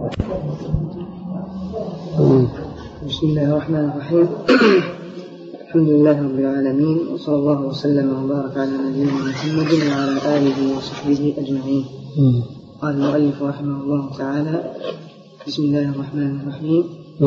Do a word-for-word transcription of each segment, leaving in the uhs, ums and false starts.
بسم الله الرحمن الرحيم. الحمد لله رب العالمين، وصلى الله وسلم وبارك على نبينا محمد وعلى آله وصحبه أجمعين. قال المؤلف رحمه الله تعالى: بسم الله الرحمن الرحيم.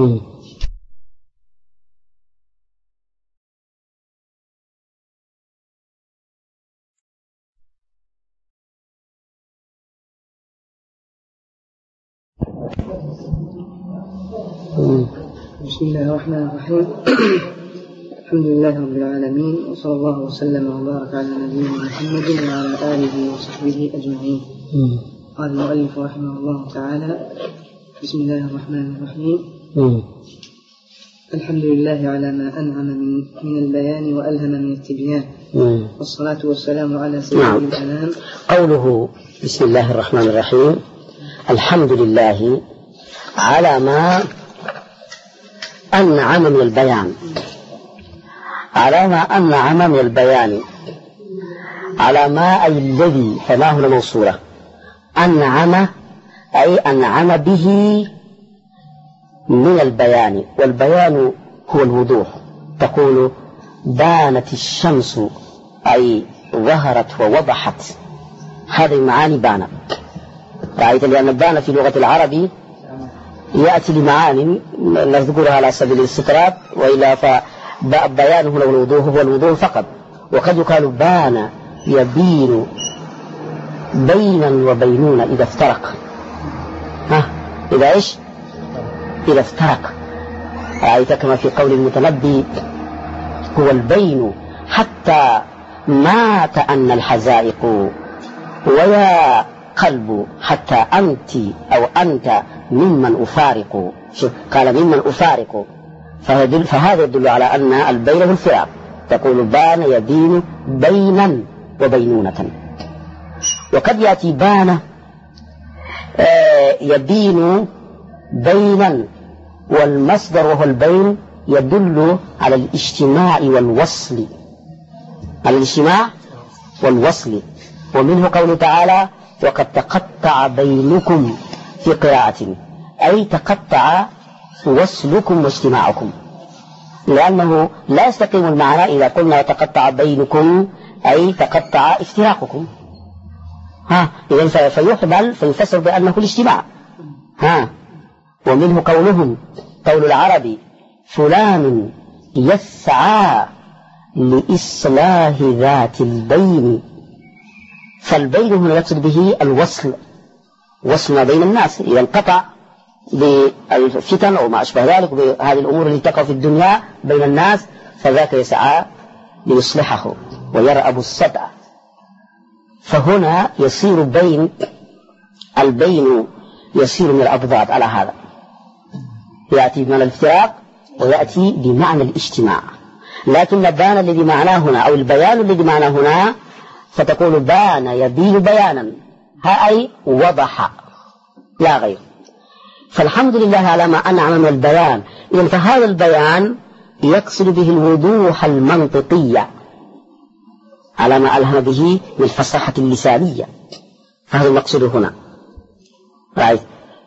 بسم الله الرحمن الرحيم. الحمد لله رب العالمين، وصلى الله وسلم وبارك على نبينا محمد وعلى آله وصحبه أجمعين. قال المؤلف رحمه الله تعالى: بسم الله الرحمن الرحيم. الحمد لله على ما أنعم من, من البيان وألهم من التبيان، والصلاة والسلام على سيد الأنام. قوله بسم الله الرحمن الرحيم: الحمد لله على ما أنعم من البيان، على ما أنعم من البيان، على ما أي الذي، فما هنا موصولة، أنعم أي أنعم به من البيان، والبيان هو الوضوح. تقول بانت الشمس أي ظهرت ووضحت، هذه معاني بان. رأيت لأن بان في لغة العرب يأتي لمعاني نذكرها على سبيل الاستطراد، وإلا فبيان هو الوضوح، هو الوضوح فقط. وقد يقال بان يبين بينا وبينون إذا افترق. ها إذا إيش؟ إذا افترق. رأيت كما في قول المتنبي: هو البين حتى مات أن الحزائق، ويا قلب حتى أنت أو أنت ممن أفارق. قال ممن أفارق، فهذا يدل على أن البين هو الفراق. تقول بان يبين بينا وبينونة. وقد يأتي بان يبين بينا، والمصدر وهو البين يدل على الاجتماع والوصل، على الاجتماع والوصل. ومنه قوله تعالى: وقد تقطع بينكم، في قراءة أي تقطع وصلكم واجتماعكم، لأنه لا يستقيم المعنى إذا قلنا تقطع بينكم أي تقطع افتراقكم. ها إذن فيحمل فيفسر بأنه الاجتماع. ها ومنه قولهم، قول العرب: فلان يسعى لإصلاح ذات البين. فالبين هنا يقصد به الوصل، وصل ما بين الناس. إذا انقطع بالفتن أو ما أشبه ذلك بهذه الأمور التي تقع في الدنيا بين الناس، فذاك يسعى ليصلحه ويرأب الصدع. فهنا يصير بين، البين يصير من الأضداد على هذا، يأتي بمعنى الافتراق ويأتي بمعنى الاجتماع. لكن بان الذي معناه هنا أو البيان الذي معناه هنا، فتقول بان يبين بيانا، ها أي وضح لا غير. فالحمد لله على ما أنعم من البيان. إذن فهذا البيان يقصد به الوضوح المنطقية، على ما ألهم به من الفصاحة اللسانية، فهذا المقصود هنا. رأيت.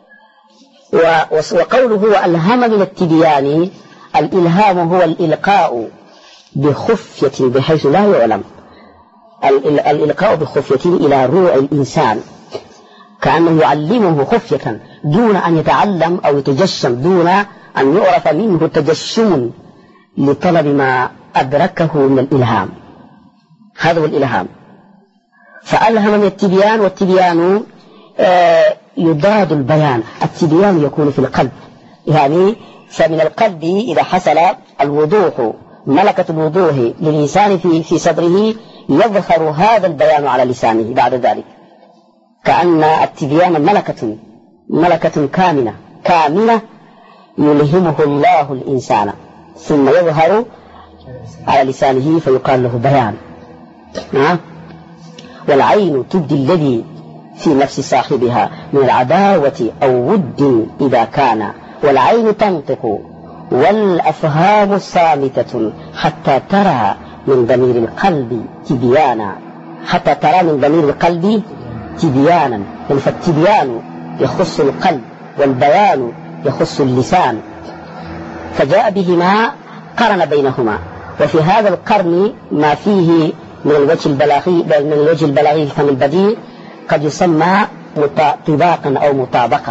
وقوله هو ألهم من التبيان، الإلهام هو الإلقاء بخفية بحيث لا يعلم، الإلقاء بخفية إلى روع الإنسان، كأنه يعلمه خفية دون أن يتعلم أو يتجشم، دون أن يعرف منه تجشم لطلب ما أدركه من الإلهام. هذا هو الإلهام. فألهم من التبيان، والتبيان آه يضاد البيان. التبيان يكون في القلب، يعني فمن القلب إذا حصل الوضوح، ملكة الوضوح للإنسان في في صدره، يظهر هذا البيان على لسانه بعد ذلك، كأن التبيان ملكة ملكة كامنة كامنة يلهمه الله الإنسان، ثم يظهر على لسانه فيقال له بيان. والعين تبدي الذي في نفس صاحبها من العداوة أو ود إذا كان، والعين تنطق والأفهام صامتة حتى ترى من ضمير القلب تبيانا، حتى ترى من ضمير القلب تبيانا. فالتبيان يخص القلب والبيان يخص اللسان، فجاء بهما قرن بينهما. وفي هذا القرن ما فيه من الوجه البلاغي من الوجه البلاغي الفم البديع قد يسمى طباقا أو مطابقة،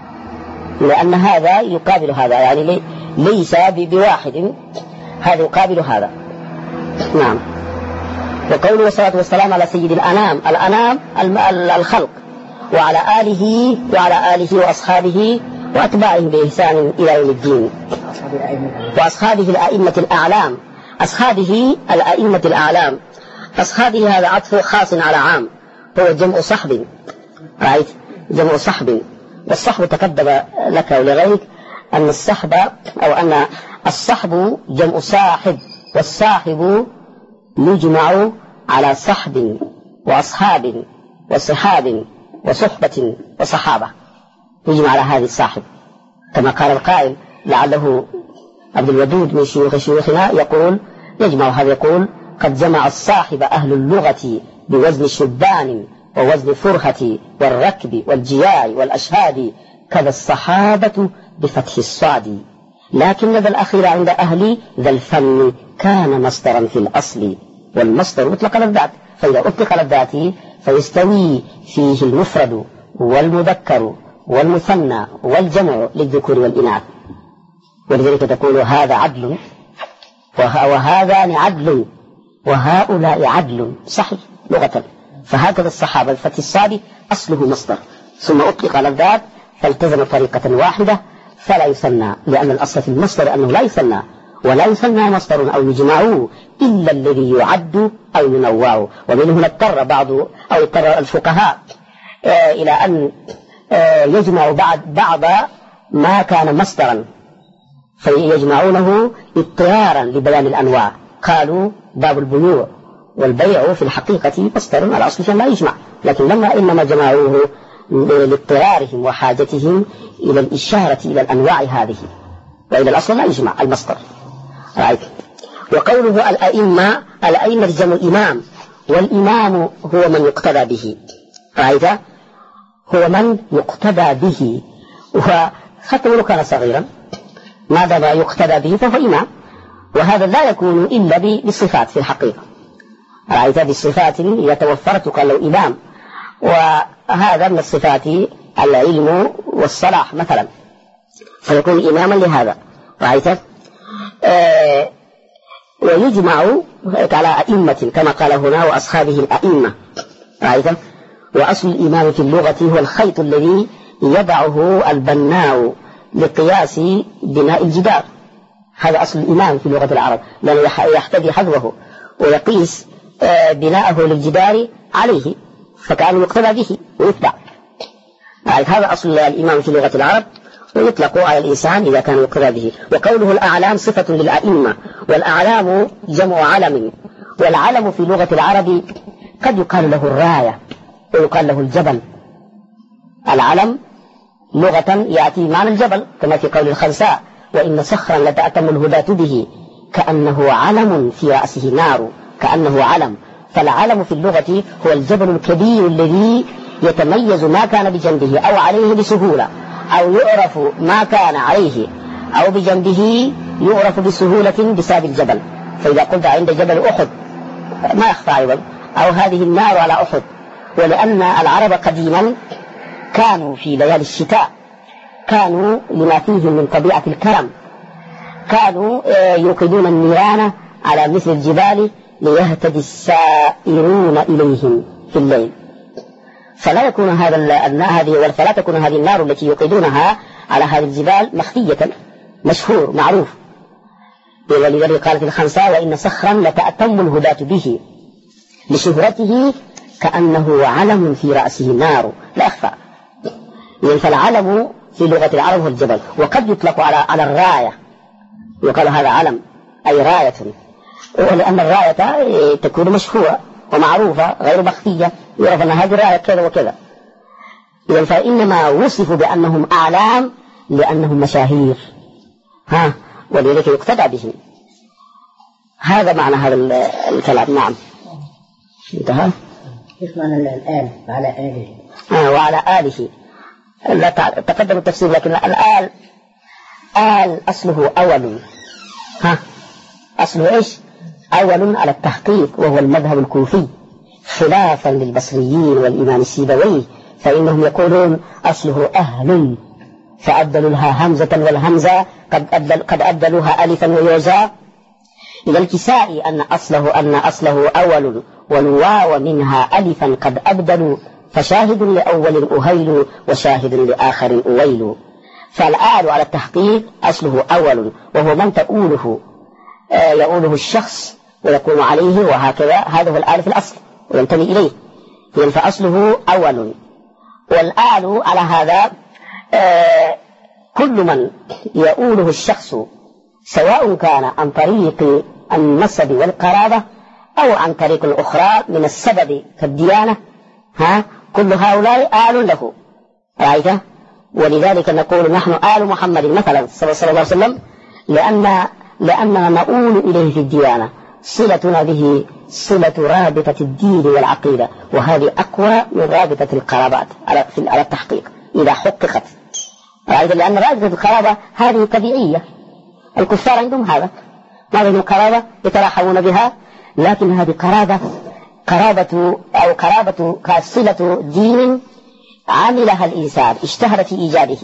لأن هذا يقابل هذا، يعني ليس بواحد، هذا يقابل هذا. نعم. وقوله والصلاة والسلام على سيد الأنام، الأنام الخلق، وعلى آله وعلى آله وأصحابه وأتباعهم بإحسان إلى يوم الدين، وأصحابه الأئمة الأعلام. أصحابه الأئمة الأعلام، أصحابه هذا عطف خاص على عام، هو جمع صحب، رأيت جمع صحب. والصحب تقدم لك ولغيرك أن الصحب أو أن الصحب جمع صاحب، والصاحب يجمع على صحب وأصحاب وصحاب وصحبة وصحابة، يجمع على هذه الصاحب، كما قال القائل لعله عبد الودود من شيوخ شيوخنا يقول يجمع هذا، يقول قد جمع الصاحب أهل اللغة بوزن الشبان ووزن فرهة والركب والجياع والأشهاد، كذا الصحابة بفتح الصاد، لكن ذا الأخير عند أهل ذا الفن كان مصدرا في الأصل، والمصدر أطلق على الذات، فإذا أطلق على الذات فيستوي فيه المفرد والمذكر والمثنى والجمع للذكور والإناث. ولذلك تقول هذا عدل وهذان عدل وهؤلاء عدل، صحيح لغة. فهكذا الصحابة الفتح الصاد أصله مصدر، ثم أطلق على الذات فالتزم طريقة واحدة فلا يثنى، لأن الأصل في المصدر أنه لا يثنى، ولا يثنى مصدر أو يجمعه إلا الذي يعد أو ينوع. ومن هنا اضطر بعض أو اضطر الفقهاء آه إلى أن آه يجمع بعض بعض ما كان مصدرا فيجمعونه اضطرارا لبيان الأنواع. قالوا باب البيوع والبيع في الحقيقة مصدر على أصله لا يجمع، لكن لما إنما جمعوه لاضطرارهم وحاجتهم إلى الإشارة إلى الأنواع هذه، وإلى الأصل لا يجمع المصدر. رأيت. وقوله الأئمة، الأئمة جمع إمام، والإمام هو من يقتدى به، رأيت، هو من يقتدى به، وحتى ولو كان صغيرا ما دام يقتدى به فهو إمام. وهذا لا يكون إلا بالصفات في الحقيقة، رأيت، بالصفات إذا توفرت قال له إمام. وهذا من الصفات العلم والصلاح مثلا، فيكون إماما لهذا، رأيت. آه ويجمع على أئمة كما قال هنا وأصحابه الأئمة، رأيت. وأصل الإمام في اللغة هو الخيط الذي يضعه البناء لقياس بناء الجدار، هذا أصل الإمام في لغة العرب، لأنه يحتذي حذوه ويقيس آه بناءه للجدار عليه، فكأنه يقتدى به ويتبع. هذا أصل الإمام في لغة العرب، ويطلق على الإنسان إذا كان يقتدى به. وقوله الأعلام صفة للأئمة، والأعلام جمع علم، والعلم في لغة العرب قد يقال له الراية ويقال له الجبل. العلم لغة يأتي معنى الجبل كما في قول الخنساء وإن صخرا لتأتم الهداة به، كأنه علم في رأسه نار، كأنه علم. فالعلم في اللغة هو الجبل الكبير الذي يتميز ما كان بجنبه أو عليه بسهولة، أو يعرف ما كان عليه أو بجنبه يعرف بسهولة بسبب الجبل. فإذا قلت عند جبل أحد ما يخفى أيضا، أو هذه النار على أحد. ولأن العرب قديما كانوا في ليالي الشتاء كانوا لما فيهم من طبيعة الكرم كانوا يوقدون النيران على مثل الجبال ليهتدي السائرون إليهم في الليل، فلا يكون هذا هذه فلا تكون هذه النار التي يوقدونها على هذه الجبال مخفية، مشهور معروف. ولذلك قالت الخنساء وإن صخرا لتأتم الهداة به، لشهرته كأنه علم في رأسه نار لا أخفى. فالعلم في لغة العرب هو الجبل. وقد يطلق على على الراية، يقال هذا علم أي راية، ولأن الراية تكون مشهورة ومعروفة غير مخفية، يعرف أن هذه الراية كذا وكذا. إذن فإنما وصفوا بأنهم أعلام لأنهم مشاهير، ها، ولذلك يقتدى بهم. هذا معنى هذا الكلام. نعم، انتهى. كيف معنى الآل وعلى آله؟ آه وعلى آله. لا تقدم التفسير، لكن الآل آل أصله أول. ها أصله إيش؟ أول على التحقيق، وهو المذهب الكوفي، خلافا للبصريين والإمام السيبوي، فإنهم يقولون أصله أهل، فأبدلوا لها همزة، والهمزة قد أبدل قد أبدلوها ألفا ويوزا. إذا الكسائي أن أصله أن أصله أول، والواو منها ألفا قد أبدلوا، فشاهد لأول أهيل وشاهد لآخر أويل. فالآل على التحقيق أصله أول، وهو من تؤوله آه يؤوله الشخص ويقوم عليه، وهكذا هذا هو الآل في الأصل وينتمي إليه، يعني فأصله أول. والآل على هذا آه كل من يؤوله الشخص، سواء كان عن طريق النسب والقرابة أو عن طريق أخرى من السبب كالديانة، ها كل هؤلاء آل له، رأيت؟ ولذلك نقول نحن آل محمد مثلا صلى الله عليه وسلم، لأن لأننا نؤول إليه في الديانة، صلتنا به صلة رابطة الدين والعقيدة، وهذه أقوى من رابطة القرابات على على التحقيق إذا حققت، رأيت؟ لأن رابطة القرابة هذه طبيعية، الكفار عندهم هذا، ما عندهم قرابة يتراحمون بها، لكن هذه قرابة قرابة أو قرابة كصلة دين عملها الإنسان، اشتهر في إيجاده،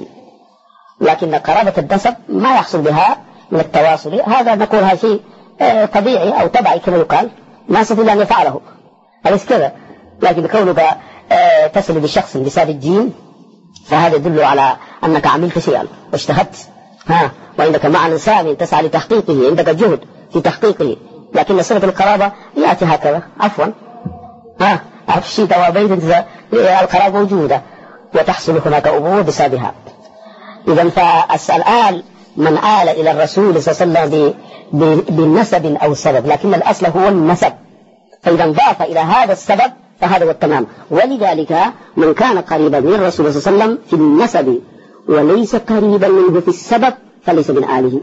لكن قرابة النسب ما يحصل بها من التواصل، هذا نقول هذا شيء طبيعي أو تبعي كما يقال، ما يستطيع أن يفعله، أليس كذا؟ لكن كونك تصل بشخص بسبب الدين، فهذا يدل على أنك عملت شيئا واجتهدت، ها وعندك معنى سامي تسعى لتحقيقه، عندك جهد في تحقيقه. لكن صلة القرابة يأتي هكذا عفوا، ها عفشيت وبيت القرابة موجودة وتحصل هناك أمور بسببها. إذا فالآل من آل إلى الرسول صلى الله عليه وسلم بالنسب أو سبب، لكن الأصل هو النسب، فإذا انضاف إلى هذا السبب فهذا هو التمام. ولذلك من كان قريبا من الرسول صلى الله عليه وسلم في النسب وليس قريبا منه في السبب فليس من آله،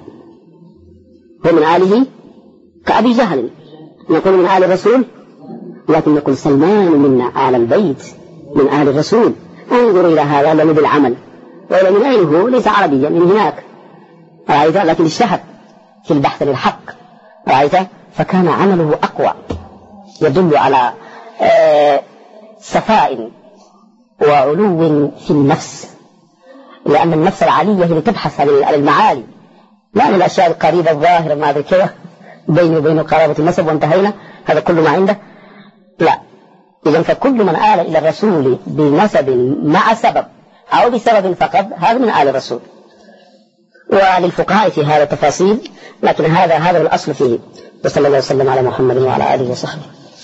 هو من آله كأبي جهل، نقول من آل الرسول، لكن نقول سلمان منا آل البيت من آل الرسول. انظر إلى هذا لأنه بالعمل، وإلى من أين هو ليس عربيا من هناك، رأيت؟ لكن اشتهر في البحث للحق، رأيت؟ فكان عمله أقوى، يدل على آه صفاء وعلو في النفس، لأن النفس العالية هي تبحث عن المعالي، لا عن الأشياء القريبة الظاهرة ما ذي كذا بينه وبين قرابة النسب وانتهينا، هذا كل ما عنده، لا. إذن فكل من آل إلى الرسول بنسب مع سبب أو بسبب فقط هذا من آل الرسول. وللفقهاء في هذا تفاصيل، لكن هذا هذا الأصل فيه. وصلى الله وسلم على محمد وعلى آله وصحبه.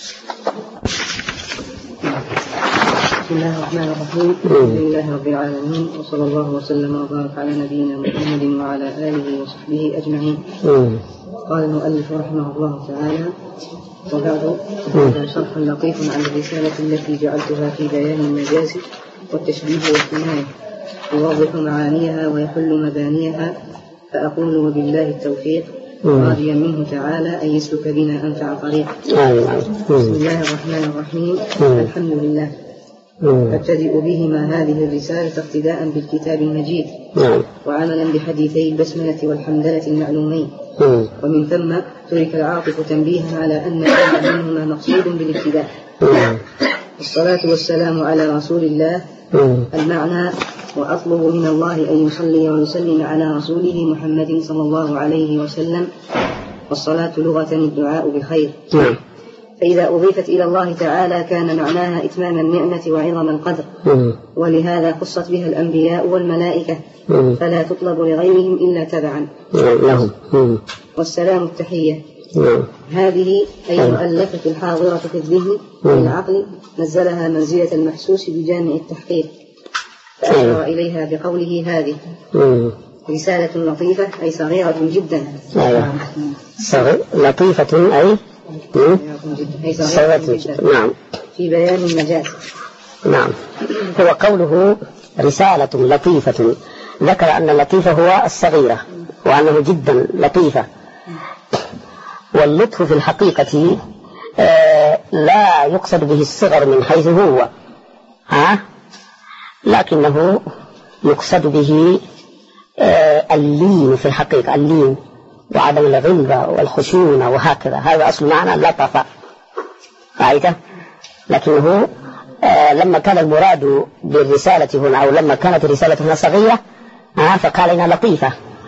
بسم الله الرحمن الرحيم، الحمد لله رب العالمين، وصلى الله وسلم وبارك على نبينا محمد وعلى آله وصحبه أجمعين. قال المؤلف رحمه الله تعالى: وبعد هذا شرح لطيف عن الرسالة التي جعلتها في بيان المجاز والتشبيه والكناية، يوضح معانيها ويحل مبانيها، فأقول وبالله التوفيق، راجيا منه تعالى أن يسلك بنا أنفع طريق. بسم الله الرحمن الرحيم، الحمد لله. أبتدئ بهما هذه الرسالة اقتداء بالكتاب المجيد، وعملا بحديثي البسملة والحمدلة المعلومين، ومن ثم ترك العاطف تنبيها على أن كل منهما مقصود بالابتداء. الصلاة والسلام على رسول الله. المعنى: وأطلب من الله أن يصلي ويسلم على رسوله محمد صلى الله عليه وسلم. والصلاة لغة الدعاء بالخير، فإذا أضيفت إلى الله تعالى كان معناها إتمام النعمة وعظم القدر، ولهذا خصت بها الأنبياء والملائكة، فلا تطلب لغيرهم إلا تبعا لهم. والسلام التحية، هذه أي المؤلفة الحاضرة في الذهن والعقل، نزلها منزلة المحسوس بجامع التحقيق، فأشار إليها بقوله: هذه رسالة لطيفة أي صغيرة جدا. لطيفة أي صغيرة جدا. نعم. في بيان المجاز. نعم. هو قوله رسالة لطيفة، ذكر أن اللطيفة هو الصغيرة، وأنه جدا لطيفة. واللطف في الحقيقة آه لا يقصد به الصغر من حيث هو، ها؟ لكنه يقصد به اللين في الحقيقة، اللين وعدم الغلظة والخشونة وهكذا، هذا أصل معنى لطف رأيته. لكنه لما كان المراد بالرسالة هنا، أو لما كانت الرسالة هنا صغيرة فقال إنها لطيفة،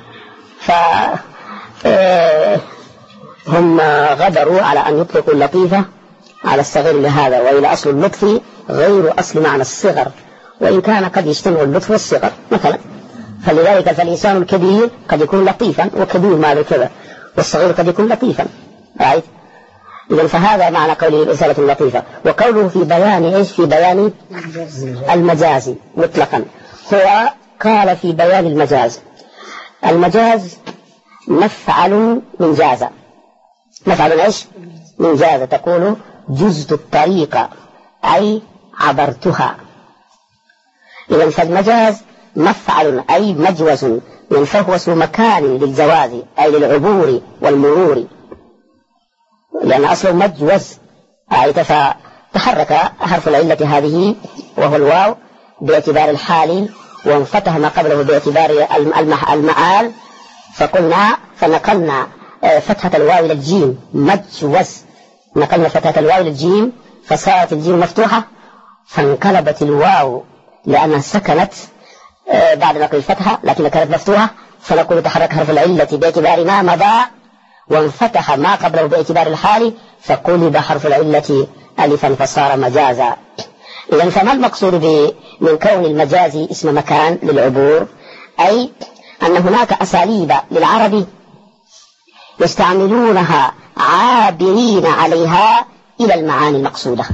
فهم غدروا على أن يطلقوا اللطيفة على الصغير لهذا، وإلى أصل اللطف غير أصل معنى الصغر، وإن كان قد يجتمع اللطف والصغر مثلا. فلذلك فالإنسان الكبير قد يكون لطيفا وكبير ما كذا، والصغير قد يكون لطيفا رأيت. إذن فهذا معنى قوله الرسالة اللطيفة. وقوله في بيان إيش؟ في بيان المجاز مطلقا. هو قال في بيان المجاز، المجاز مفعل من جاز، مفعل إيش؟ من جاز. تقول جزت الطريق أي عبرتها. إذن فالمجاز مفعل أي مجوز، فهو اسم مكان للجواز أي للعبور والمرور، لأن أصله مجوز. فتحرك حرف العلة هذه وهو الواو باعتبار الحال، وانفتح ما قبله باعتبار المعال، فقلنا فنقلنا فتحة الواو إلى الجيم مجوز، نقلنا فتحة الواو إلى الجيم فصارت الجيم مفتوحة، فانقلبت الواو لأنها سكنت بعد نقل الفتحة لكن كانت مفتوحة، فنقول تحرك حرف العلة باعتبار ما مضى، وانفتح ما قبله باعتبار الحال، فقلب حرف العلة ألفا فصار مجازا. إذن فما المقصود من كون المجاز اسم مكان للعبور؟ أي أن هناك أساليب للعرب يستعملونها عابرين عليها إلى المعاني المقصودة،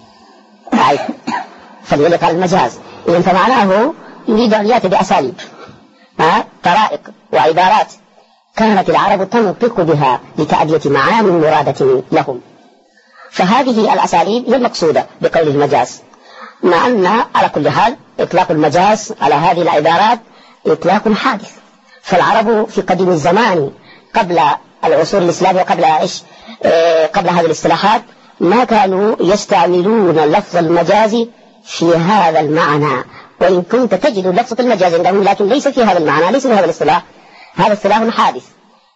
فلذلك المجاز. إذن فمعناه يريد أن يأتي بأساليب طرائق وعبارات كانت العرب تنطق بها لتأدية معاني مرادة لهم، فهذه الأساليب هي المقصودة بقول المجاز. مع أن على كل حال إطلاق المجاز على هذه العبارات إطلاق حادث، فالعرب في قديم الزمان قبل العصور الإسلامية وقبل إيش آه قبل هذه الاصطلاحات ما كانوا يستعملون لفظ المجاز في هذا المعنى، وإن كنت تجد لفظة المجاز عندهم لكن ليس في هذا المعنى، ليس في هذا الاصطلاح، هذا اصطلاح حادث.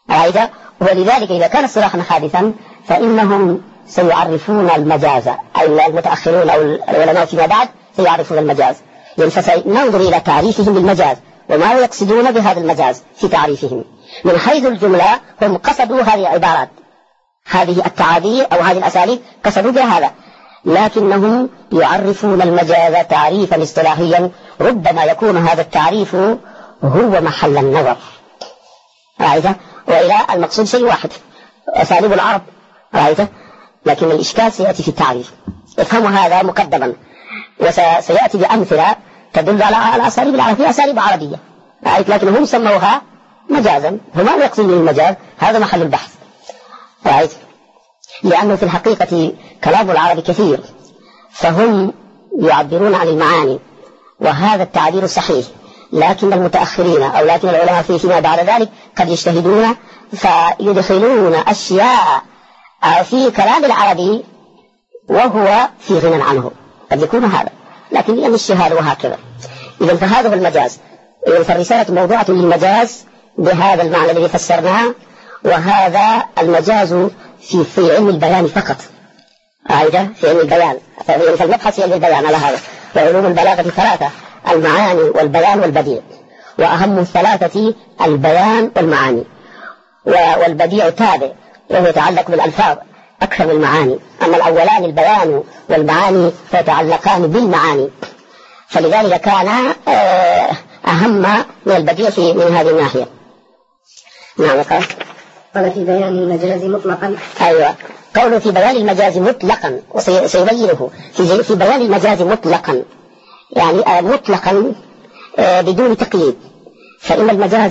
ولذلك إذا كان اصطلاحا حادثا فإنهم سيعرفون المجاز، أي المتأخرون أو العلماء فيما بعد سيعرفون المجاز، يعني فسننظر إلى تعريفهم للمجاز وما يقصدون بهذا المجاز في تعريفهم. من حيث الجملة هم قصدوا هذه العبارات، هذه التعابير أو هذه الأساليب قصدوا بهذا، لكنهم يعرفون المجاز تعريفا اصطلاحيا ربما يكون هذا التعريف هو محل النظر، رأيته؟ وإلى المقصود شيء واحد أساليب العرب، رأيته؟ لكن الإشكال سيأتي في التعريف، افهموا هذا مقدما، وسيأتي بأمثلة تدل على الأساليب العربية أساليب عربية، رأيت؟ لكن هم سموها مجازا، هما يقصدون المجاز، هذا محل البحث، رأيت؟ لأنه في الحقيقة كلام العرب كثير، فهم يعبرون عن المعاني وهذا التعبير صحيح، لكن المتأخرين أو لكن العلماء في فيما بعد ذلك قد يجتهدون فيدخلون أشياء في كلام العربي وهو في غنى عنه، قد يكون هذا، لكن لأن الشهادة وهكذا. إذا فهذا هو المجاز. إذا فالرسالة موضوعة للمجاز بهذا المعنى الذي فسرناه، وهذا المجاز في في علم البيان فقط، أيضا في علم البيان، فالمبحث في علم البيان على هذا. وعلوم البلاغة ثلاثة: المعاني والبيان والبديع، وأهم الثلاثة البيان والمعاني، والبديع تابع وهو يتعلق بالألفاظ أكثر من المعاني، أما الأولان البيان والمعاني فيتعلقان بالمعاني، فلذلك كان أهم من البديع في من هذه الناحية. نعم. قال قال في بيان المجاز مطلقا. أيوة، قوله في بيان المجاز مطلقا، وسيبينه في في بيان المجاز مطلقا، يعني مطلقا بدون تقييد، فإن المجاز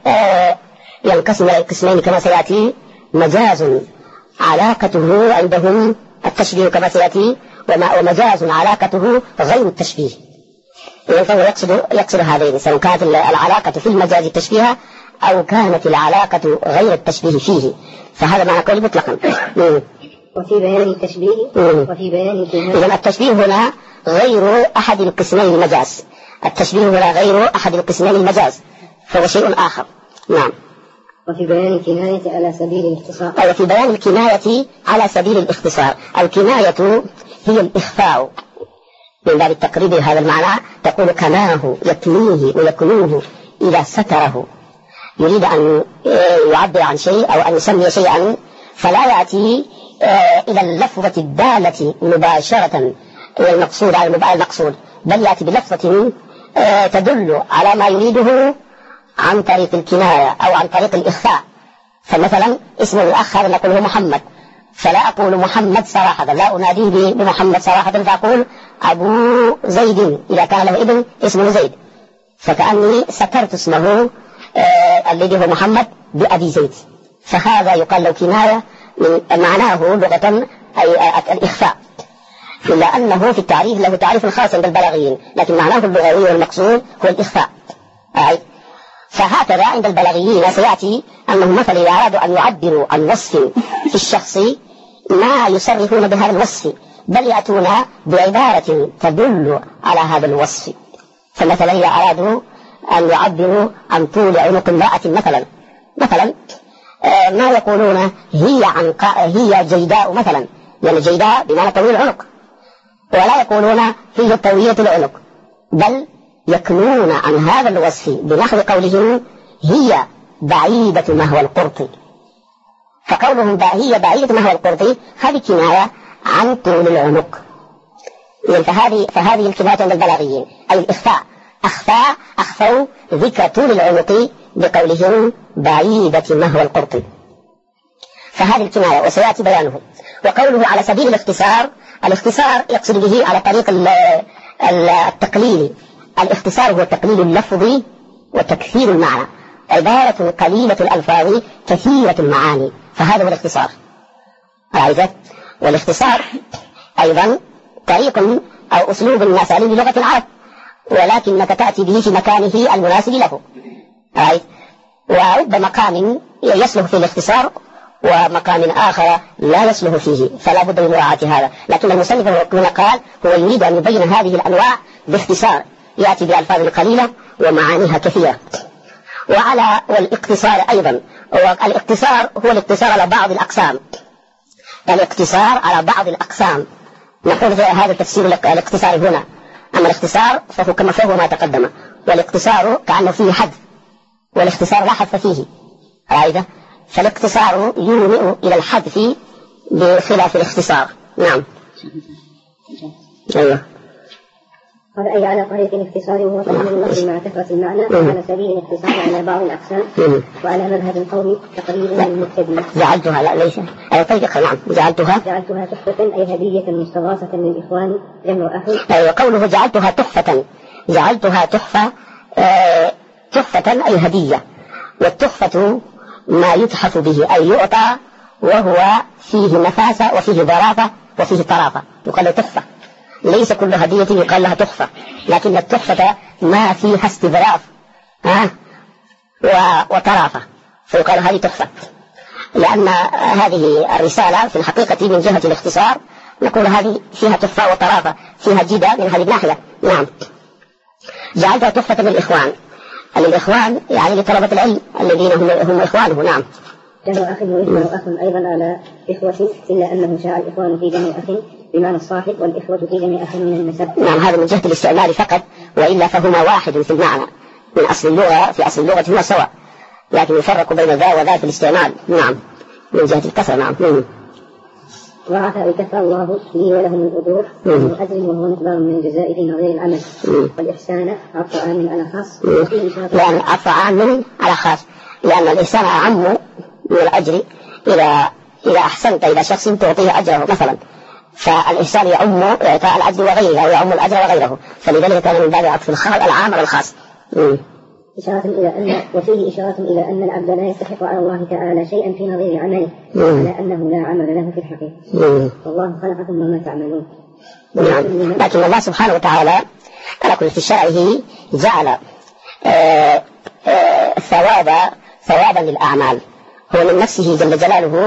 ينقسم إلى قسمين كما سيأتي: مجاز علاقته عندهم التشبيه كما سيأتي، ومجاز علاقته غير التشبيه. فهو يقصد يقصد هذين، سواء كانت العلاقة في المجاز التشبيه أو كانت العلاقة غير التشبيه فيه، فهذا معنى قول مطلقا. وفي بيان التشبيه وفي بيان الكناية. إذن التشبيه هنا غير أحد القسمين المجاز، التشبيه هنا غير أحد القسمين المجاز، فهو شيء آخر. نعم. وفي بيان الكناية على سبيل الاختصار. أي في بيان الكناية على سبيل الاختصار. الكناية هي الإخفاء من باب التقريب هذا المعنى، تقول كناه يكنيه ويكنوه إذا ستره، يريد أن يعبر عن شيء أو أن يسمي شيئا فلا يأتي إلى اللفظة الدالة مباشرة المقصود على المقصود، بل يأتي بلفظة تدل على ما يريده عن طريق الكناية أو عن طريق الإخفاء. فمثلا اسم الأخ هذا نقوله محمد، فلا أقول محمد صراحة، لا أناديه بمحمد صراحة، فأقول أبو زيد إذا كان له ابن اسمه زيد، فكأني سترت اسمه آه الذي هو محمد بأبي زيد، فهذا يقال له كناية معناه لغة أي الإخفاء، إلا أنه في التعريف له تعريف خاص عند البلاغيين، لكن معناه اللغوي والمقصود هو الإخفاء. آه. فهكذا عند البلاغيين سيأتي أنهم مثلا إذا أرادوا أن يعبروا عن وصف في الشخص ما يصرفون بهذا الوصف، بل يأتون بعبارة تدل على هذا الوصف. فمثلا إذا أرادوا أن يعبروا عن طول عنق امرأة مثلا مثلا آه ما يقولون هي عنقاء هي جيداء مثلا، يعني جيداء بمعنى طويل العنق، ولا يقولون هي طويلة العنق، بل يكنون عن هذا الوصف بنحو قولهم هي بعيدة مهوى القرط، فقولهم هي بعيدة مهوى القرط هذه كناية عن طول العنق. يعني فهذه فهذه الكناية عند البلاغيين أي الإخفاء، أخفاء أخفوا ذكر طول العنق بقولهم بعيدة مهوى القرط، فهذه الكناية وسيأتي بيانه. وقوله على سبيل الاختصار، الاختصار يقصد به على طريق التقليل. الاختصار هو تقليل اللفظ وتكثير المعنى، عبارة قليلة الألفاظ كثيرة المعاني، فهذا هو الاختصار. والاختصار أيضا طريق أو أسلوب من أساليب لغة العرب، ولكنك تأتي به في مكانه المناسب له. ورب مقام يصلح في الاختصار ومقام آخر لا يصلح فيه، فلا بد من مراعاة هذا. لكن المصنف هنا قال هو يريد أن يبين هذه الأنواع باختصار، يأتي بألفاظ قليلة ومعانيها كثيرة. وعلى والاقتصار أيضا، والاقتصار هو الاقتصار على بعض الأقسام، الاقتصار على بعض الأقسام، نقول هذا تفسير الاقتصار هنا. أما الاختصار فهو كما فهو ما تقدم، والاقتصار كأنه فيه حذف، والاختصار لا حذف فيه، رأيته؟ فالاقتصار يومئ إلى الحذف بخلاف الاختصار. نعم. أيوه. هذا أي على طريق الاختصار وهو تحمل اللفظ مع كثرة المعنى، وعلى سبيل الاختصار على بعض الأقسام، وعلى مذهب القوم تقريبا المبتدئ. جعلتها لا ليس على طريق نعم جعلتها جعلتها تحفة أي هدية مستغاثة للإخوان جمع أخي. أيوة قوله جعلتها تحفة، جعلتها تحفة آه تحفة أي هدية، والتحفة ما يتحف به أي يعطى وهو فيه نفاسة وفيه ظرافة وفيه طرافة، يقال له تحفة. ليس كل هدية يقال لها تحفة، لكن التحفة ما فيها استظراف ها وطرافة، فيقال هذه تحفة، لأن هذه الرسالة في الحقيقة من جهة الاختصار نقول هذه فيها تحفة وطرافة، فيها جدة من هذه الناحية. نعم. جعلتها تحفة للإخوان، الإخوان يعني لطلبة العلم الذين هم, هم إخوانه. نعم. جمع أخ وإخوة أخ أيضا على إخوة، إلا أنه شاء الإخوان في جمع أخ بمعنى الصاحب، والإخوة في جمع أخ من النسب. نعم هذا من جهة الاستعمال فقط، وإلا فهما واحد في المعنى من أصل اللغة، في أصل اللغة هو سواء، لكن يفرق بين ذا وذا في الاستعمال. نعم من جهة الكسر. نعم. مم. وعفى بكفى الله لي ولهم الأجور من أجر وهو مقدار من الجزاء في نظير العمل. مم. والإحسان عطف عام على خاص، لأن عطف عام على خاص، لأن الإحسان أعم من الأجر. إذا إذا أحسنت إلى شخص تعطيه أجره مثلا، فالإحسان يعم إعطاء الأجر وغيره أو يعم الأجر وغيره، فلذلك كان من باب عطف العام على الخاص. مم. إشارة إلى أن وفيه إشارة إلى أن العبد لا يستحق على الله تعالى شيئا في نظير عمله، على أنه لا عمل له في الحقيقة. والله خلقكم وما تعملون. نعم. لكن الله سبحانه وتعالى على كل في شرعه جعل آآ آآ ثواب ثوابا للأعمال، هو من نفسه جل جلاله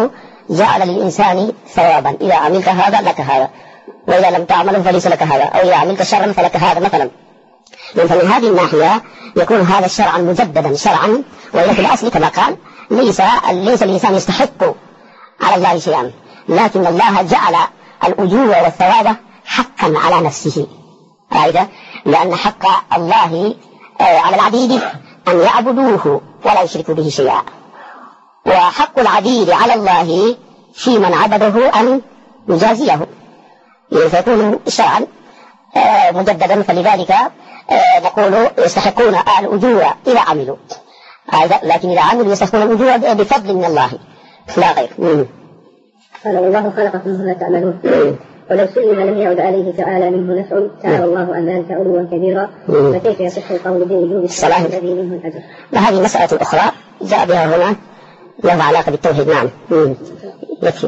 جعل للإنسان ثوابا، إذا عملت هذا لك هذا، وإذا لم تعمله فليس لك هذا، أو إذا عملت شرا فلك هذا مثلا. فمن هذه الناحية يكون هذا شرعا مجددا شرعا، وإذا في الأصل كما قال ليس ليس الإنسان يستحق على الله شيئا، لكن الله جعل الأجور والثواب حقا على نفسه، لأن حق الله على العبيد أن يعبدوه ولا يشركوا به شيئا، وحق العبيد على الله في من عبده أن يجازيه، فيكون شرعا مجددا. فلذلك نقول يستحقون الأجور إذا عملوا، لكن إذا عملوا يستحقون الأجور بفضل من الله لا غير. قال الله خلقكم وما تعملون، ولو سئل لم يعد عليه تعالى منه نفع، تعالى الله عن ذلك علوا كبيرا، فكيف يصح القول بوجوب الصلاة الذي منه الأجر؟ وهذه مسألة أخرى جاء بها هنا لها علاقة بالتوحيد. نعم يكفي.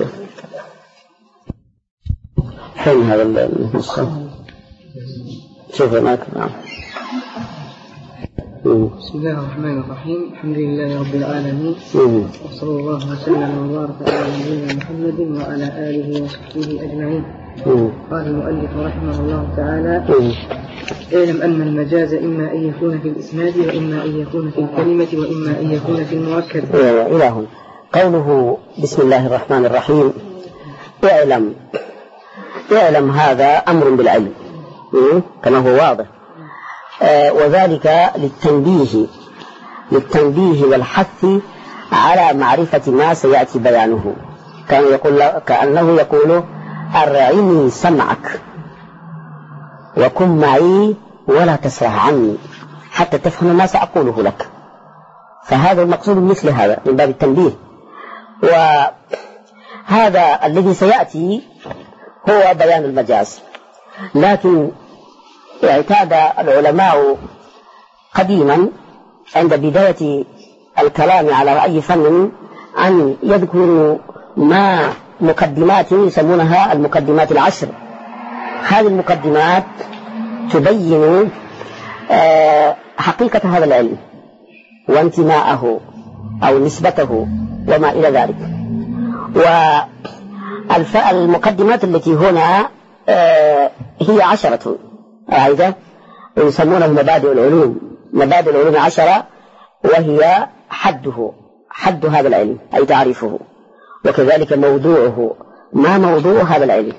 حين هذا النسخة شوف هناك. نعم. بسم الله الرحمن الرحيم، الحمد لله رب العالمين، وصلى الله وسلم وبارك على نبينا محمد وعلى آله وصحبه أجمعين. قال المؤلف رحمه الله تعالى: اعلم أن المجاز إما أن يكون في الإسناد، وإما أن يكون في الكلمة، وإما أن يكون في المؤكد. إلى هنا قوله بسم الله الرحمن الرحيم اعلم. اعلم هذا أمر بالعلم كما هو واضح، آه وذلك للتنبيه للتنبيه والحث على معرفة ما سيأتي بيانه. كان يقول كأنه يقول أرعني سمعك وكن معي ولا تسرح عني حتى تفهم ما سأقوله لك. فهذا المقصود مثل هذا من باب التنبيه. وهذا الذي سيأتي هو بيان المجاز، لكن اعتاد العلماء قديما عند بداية الكلام على أي فن أن يذكروا ما مقدمات يسمونها المقدمات العشر. هذه المقدمات تبين حقيقة هذا العلم وانتماءه أو نسبته وما إلى ذلك. والمقدمات التي هنا هي عشرة أيضا يسمونه مبادئ العلوم. مبادئ العلوم عشرة، وهي حده حد هذا العلم أي تعريفه، وكذلك موضوعه ما موضوع هذا العلم،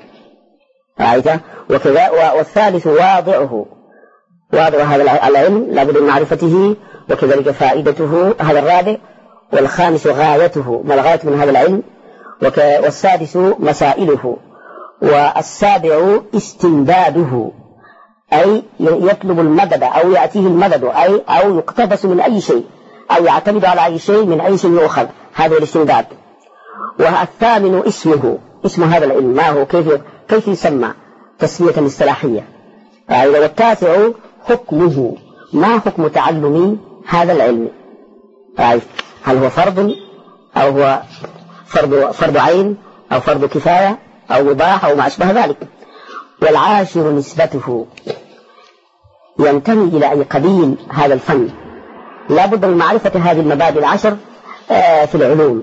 وكذا والثالث واضعه واضع هذا العلم لابد من معرفته، وكذلك فائدته هذا الرابع، والخامس غايته ما الغاية من هذا العلم، والسادس مسائله، والسابع استمداده أي يطلب المدد أو يأتيه المدد أي أو يقتبس من أي شيء أو يعتمد على أي شيء من أي شيء يؤخذ، هذا الاستمداد. والثامن اسمه اسم هذا العلم ما هو، كيف كيف يسمى تسمية اصطلاحية. والتاسع حكمه ما حكم تعلم هذا العلم، هل هو فرض أو هو فرض فرض عين أو فرض كفاية أو مباح أو ما أشبه ذلك. والعاشر نسبته ينتمي إلى أي قبيل هذا الفن. لا بد من معرفة هذه المبادئ العشر في العلوم.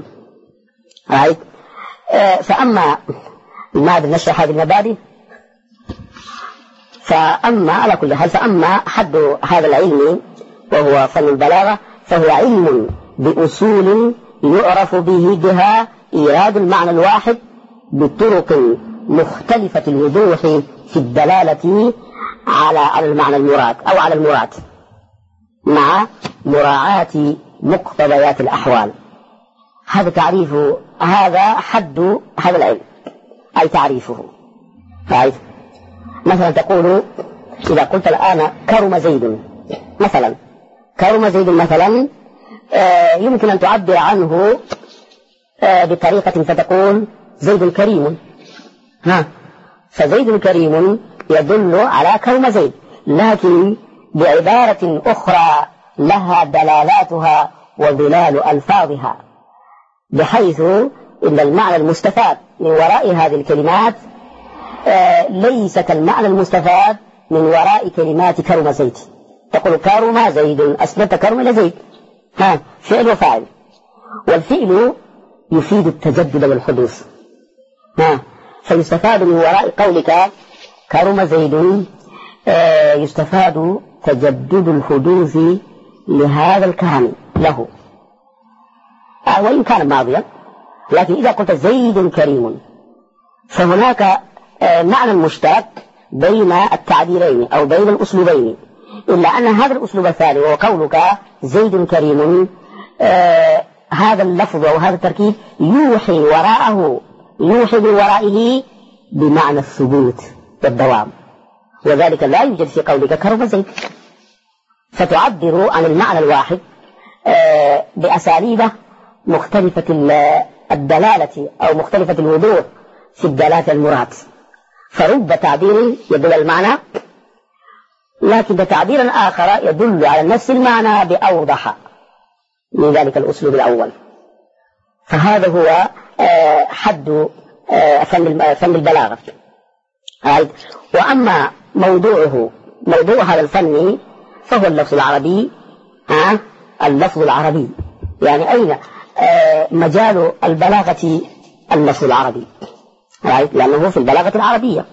فأما ماذا نشرح هذه المبادئ، فأما على كل حال فأما حد هذا العلم وهو فن البلاغة فهو علم بأصول يعرف به بها إيراد المعنى الواحد بطرق مختلفة الوضوح في الدلالة على المعنى المراد أو على المراد مع مراعاة مقتضيات الأحوال. هذا تعريف هذا حد هذا العلم أي تعريفه. مثلا تقول إذا قلت الآن كرم زيد مثلا، كرم زيد مثلا يمكن أن تعبر عنه بطريقة فتقول زيد كريم، ها فزيد كريم يدل على كرم زيد، لكن بعبارة أخرى لها دلالاتها وظلال ألفاظها، بحيث إن المعنى المستفاد من وراء هذه الكلمات ليس كالمعنى المستفاد من وراء كلمات كرم زيد. تقول كرم زيد أسندت كرم إلى زيد، ها فعل وفاعل، والفعل يفيد التجدد والحدوث. فيستفاد من وراء قولك كرم زيد يستفاد تجدد الحدوث لهذا الكرم له، وإن كان ماضيا، لكن إذا قلت زيد كريم فهناك معنى مشترك بين التعبيرين أو بين الأسلوبين، إلا أن هذا الأسلوب الثاني وهو قولك زيد كريم، آه هذا اللفظ أو هذا التركيب يوحي وراءه يوحي من ورائه بمعنى الثبوت والدوام، وذلك لا يوجد في قولك كرم زيد، فتعبر عن المعنى الواحد آه بأساليب مختلفة الدلالة أو مختلفة الوضوح في الدلالة المراد، فرب تعبير يدل المعنى، لكن تعبيرا آخر يدل على نفس المعنى بأوضح من ذلك الأسلوب الأول. فهذا هو حد فن البلاغة. وأما موضوعه موضوع هذا الفن فهو اللفظ العربي. اللفظ العربي يعني أين مجال البلاغة؟ اللفظ العربي، لأنه في البلاغة العربية.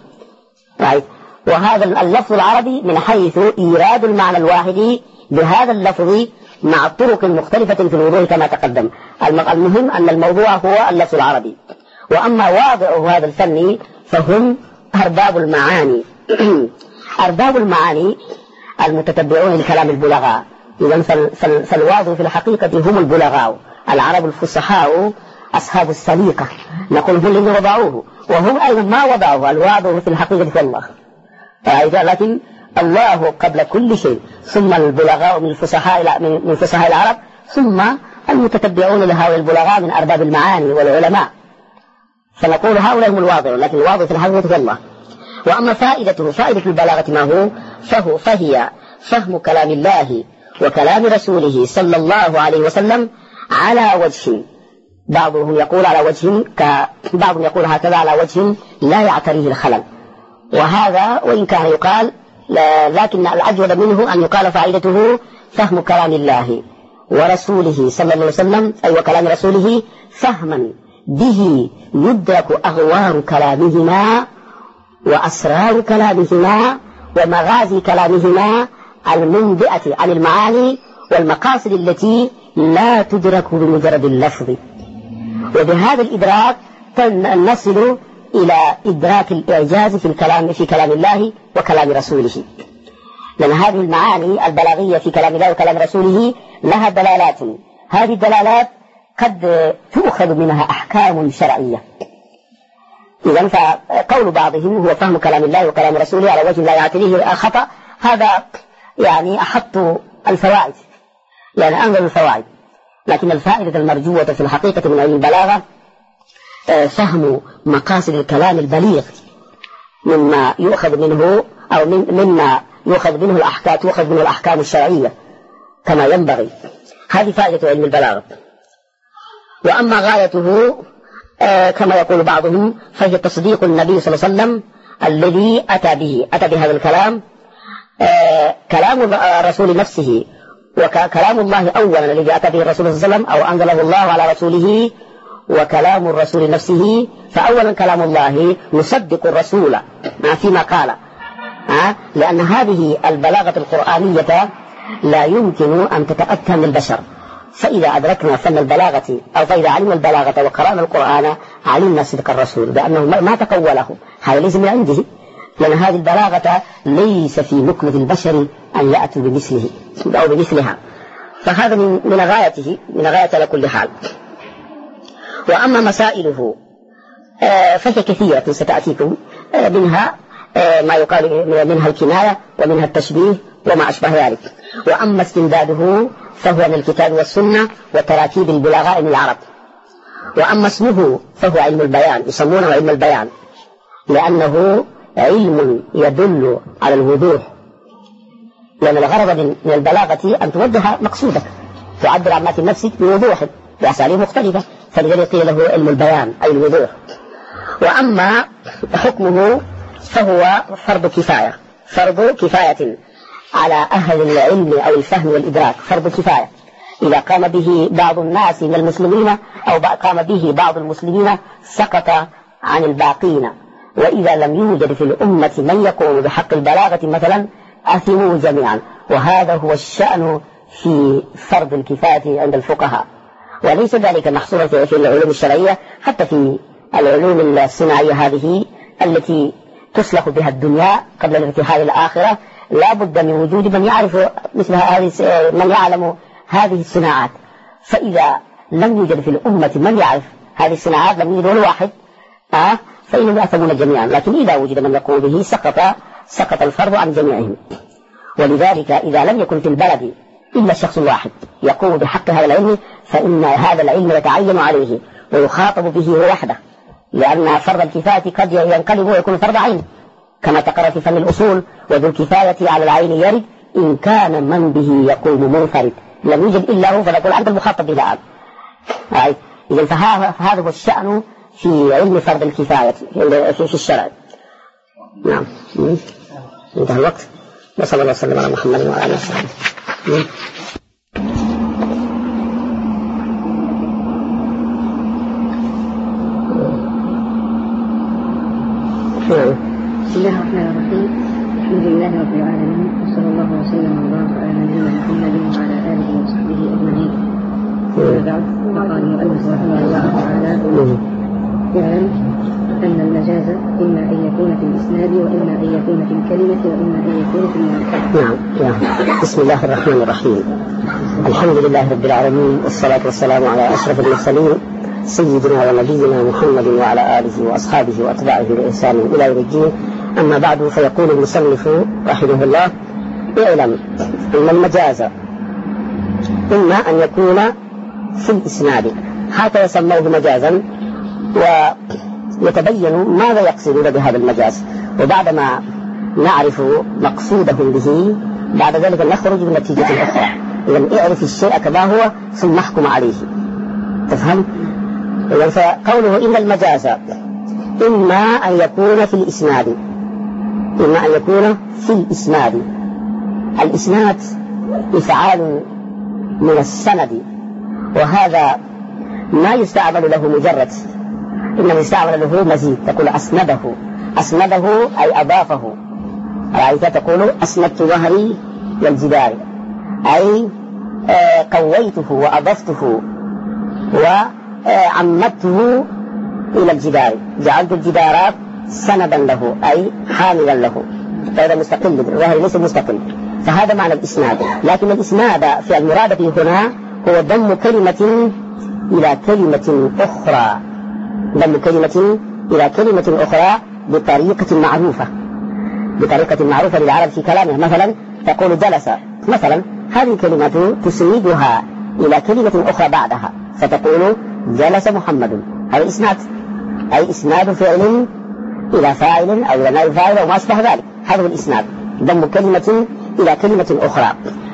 وهذا اللفظ العربي من حيث إيراد المعنى الواحد بهذا اللفظ مع طرق مختلفة في الوضوح كما تقدم. المهم أن الموضوع هو اللفظ العربي. وأما واضع هذا الفن فهم أرباب المعاني. أرباب المعاني المتتبعون لكلام البلغاء. إذن فالواضع في الحقيقة هم البلغاء، العرب الفصحاء أصحاب السليقة، نقول هم الذين وضعوه، وهم أيضا ما وضعوه. الواضع في الحقيقة في الله، لكن الله قبل كل شيء، ثم البلغاء من الفصحاء من فصحاء العرب، ثم المتتبعون لهؤلاء البلغاء من أرباب المعاني والعلماء. فنقول هؤلاء هم الواضع، لكن الواضع في الحقيقة في الله. وأما فائدته، فائدة البلاغة ما هو؟ فهو فهي فهم كلام الله وكلام رسوله صلى الله عليه وسلم على وجه، بعضهم يقول على وجه بعضهم يقول هكذا على وجه لا يعتريه الخلل، وهذا وإن كان يقال، لكن الأجود منه أن يقال فائدته فهم كلام الله ورسوله صلى الله عليه وسلم، أي وكلام رسوله فهما به يدرك أغوار كلامهما وأسرار كلامهما ومغازي كلامهما المنبئة عن المعاني والمقاصد التي لا تدرك بمجرد اللفظ. وبهذا الإدراك نصل إلى إدراك الإعجاز في الكلام في كلام الله وكلام رسوله، لأن هذه المعاني البلاغية في كلام الله وكلام رسوله لها دلالات، هذه الدلالات قد تؤخذ منها أحكام شرعية. إذن فقول بعضهم هو فهم كلام الله وكلام رسوله على وجه لا يعتريه خطأ، هذا يعني أحط الفوائد، يعني أنظر الفوائد، لكن الفائدة المرجوة في الحقيقة من علم البلاغة فهم مقاصد الكلام البليغ مما يؤخذ منه أو مما يؤخذ منه الأحكام تؤخذ منه الأحكام الشرعية كما ينبغي. هذه فائدة علم البلاغة. وأما غايته كما يقول بعضهم فهي تصديق النبي صلى الله عليه وسلم الذي أتى به أتى بهذا الكلام، كلام الرسول نفسه وكلام الله أولا الذي أتى به الرسول صلى الله عليه وسلم أو أنزله الله على رسوله، وكلام الرسول نفسه. فأولا كلام الله نصدق الرسول فيما قال، لأن هذه البلاغة القرآنية لا يمكن أن تتأتى من البشر، فإذا أدركنا فن البلاغة أو فإذا علمنا البلاغة وقرأنا القرآن علمنا صدق الرسول بأنه ما تقوله، هذا ليس من عنده، لأن هذه البلاغة ليس في مكنة البشر أن يأتوا بمثله أو بمثلها، فهذا من غايته من غاية على كل حال. وأما مسائله فهي كثيرة ستأتيكم، منها ما يقال منها الكناية ومنها التشبيه وما أشبه ذلك. وأما استمداده فهو من الكتاب والسنة وتراكيب البلاغاء من العرب. وأما اسمه فهو علم البيان، يسمونه علم البيان لأنه علم يدل على الوضوح، لأن الغرض من البلاغة أن توجه مقصودك، تعبر عن ما في نفسك بوضوح بأساليب مختلفة، فلذلك قيل له علم البيان أي الوضوح. وأما حكمه فهو فرض كفاية، فرض كفاية على أهل العلم أو الفهم والإدراك، فرض كفاية، إذا قام به بعض الناس من المسلمين أو قام به بعض المسلمين سقط عن الباقين، وإذا لم يوجد في الأمة من يقوم بحق البلاغة مثلا أثموا جميعا. وهذا هو الشأن في فرض الكفاية عند الفقهاء، وليس ذلك محصورا في العلوم الشرعية، حتى في العلوم الصناعية هذه التي تصلح بها الدنيا قبل الارتحال الآخرة لا بد من وجود من يعرف مثل هذه من يعلم هذه الصناعات. فإذا لم يوجد في الأمة من يعرف هذه الصناعات، لم يوجد ولا واحد آه فإنهم يأثمون جميعا. لكن إذا وجد من يقوم به سقط سقط الفرض عن جميعهم. ولذلك إذا لم يكن في البلد إلا شخص واحد يقوم بحق هذا العلم، فإن هذا العلم يتعين عليه ويخاطب به هو وحده، لأن فرض الكفاية قد ينقلب ويكون فرض عين، كما تقرر في فن الأصول: وذو الكفاية على العين يرد إن كان من به يقوم منفرد، لم يوجد إلا هو فنقول أنت المخاطب به الآن. إذن فهذا هو الشأن في علم فرض الكفاية في الشرع. نعم، انتهى الوقت. وصلى الله وسلم على محمد وعلى آله وصحبه. بسم الله الرحمن الرحيم. الحمد لله رب العالمين، وصلى الله وسلم وبارك على نبينا محمد وعلى آله وصحبه أجمعين. بعد فقال المؤلف رحمه الله تعالى: اعلم أن المجاز إما أن يكون في الإسناد، وإما أن يكون في الكلمة، وإما أن يكون في المناسبة. نعم. بسم الله الرحمن الرحيم. الحمد لله رب العالمين، والصلاة والسلام على أشرف المرسلين سيدنا ونبينا محمد وعلى آله وأصحابه وأتباعه بإحسان إلى يوم الدين. أما بعد، فيقول المصنف رحمه الله: اعلم أن المجاز إما أن يكون في الإسناد، حتى يسموه مجازا، ويتبين ماذا يقصدون بهذا المجاز. وبعدما نعرف مقصودهم به بعد ذلك نخرج بنتيجة أخرى. إذن اعرف الشيء كما هو ثم احكم عليه. تفهم؟ إذن فقوله إن المجاز إما أن يكون في الإسناد، إما أن يكون في الإسناد. الإسناد إفعال من السند، وهذا ما يستعمل له مجرد، إنما يستعمل له مزيد. تقول أسنده، أسنده أي أضافه. رأيت تقول أسندت ظهري للجدار، أي قويته وأضفته وعمدته إلى الجدار، جعلت الجدارات سندا له أي حاملا له، غير مستقل، الظهر ليس مستقل. فهذا معنى الإسناد. لكن الإسناد في المراد به هنا هو ضم كلمة إلى كلمة أخرى، ضم كلمة إلى كلمة أخرى بطريقة معروفة، بطريقة معروفة للعرب في كلامه. مثلا تقول جلس، مثلا هذه كلمة تسندها إلى كلمة أخرى بعدها، فتقول جلس محمد. هذا إسناد، أي إسناد فعل إلى فاعل أو إلى نائب فاعل أو ما أشبه ذلك. هذا هو الإسناد، ضم كلمة إلى كلمة أخرى،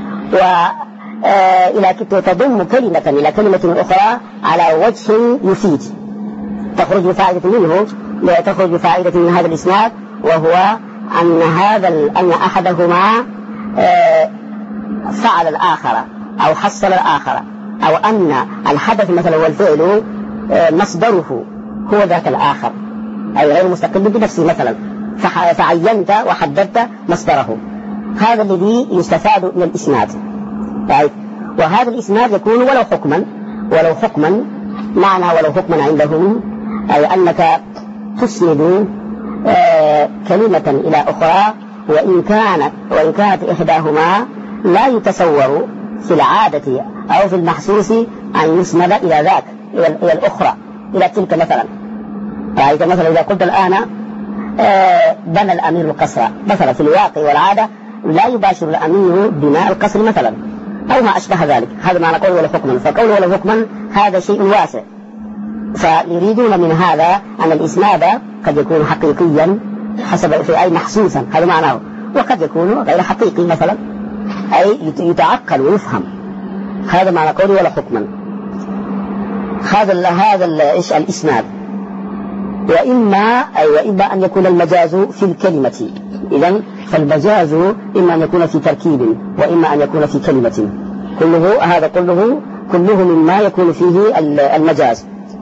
وإلى تضم كلمة إلى كلمة أخرى على وجه يفيد، تخرج فائدة منه، تخرج فائدة من هذا الإسناد، وهو أن هذا أن أحدهما فعل الآخر أو حصل الآخر، أو أن الحدث مثلا والفعل مصدره هو ذاك الآخر، أي غير مستقل بنفسه مثلا، فعينت وحددت مصدره. هذا الذي يستفاد من الإسناد. طيب، وهذا الإسناد يكون ولو حكما، ولو حكما معنى ولو حكما عندهم أي أنك تسند آه كلمة إلى أخرى، وإن كانت وإن كانت إحداهما لا يتصور في العادة أو في المحسوس أن يسند إلى ذاك، إلى الأخرى، إلى تلك مثلا. رأيت مثلا إذا قلت الآن آه بنى الأمير القصر، مثلا في الواقع والعادة لا يباشر الأمير بناء القصر مثلا، أو ما أشبه ذلك. هذا معنى قول ولا حكما. فقول ولا حكما هذا شيء واسع، فيريدون من هذا أن الإسناد قد يكون حقيقيا حسب في أي محسوسا، هذا معناه، وقد يكون غير حقيقي مثلا، أي يتعقل ويفهم. هذا معنى قول ولا حكما. هذا هذا إيش الإسناد. وإما أي وإما أن يكون المجاز في الكلمة. إذن فالمجاز إما أن يكون في تركيب، وإما أن يكون في كلمة. كله هذا كله كله مما يكون فيه المجاز.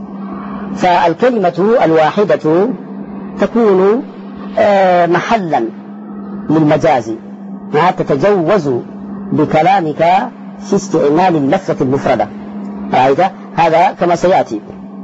فالكلمة الواحدة تكون محلا للمجاز، ما تتجوز بكلامك في استعمال اللفظة المفردة، هذا كما سيأتي.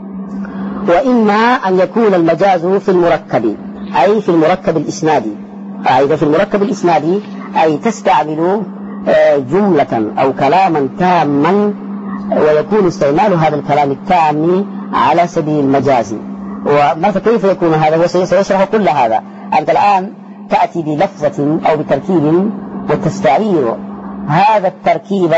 وإما أن يكون المجاز في المركب، أي في المركب الإسنادي، أي في المركب الإسنادي أي تستعمل جملة أو كلاما تاما، ويكون استعمال هذا الكلام التام على سبيل المجاز. وماذا كيف يكون هذا؟ هو سيشرح كل هذا. أنت الآن تأتي بلفظة أو بتركيب وتستعير هذا التركيب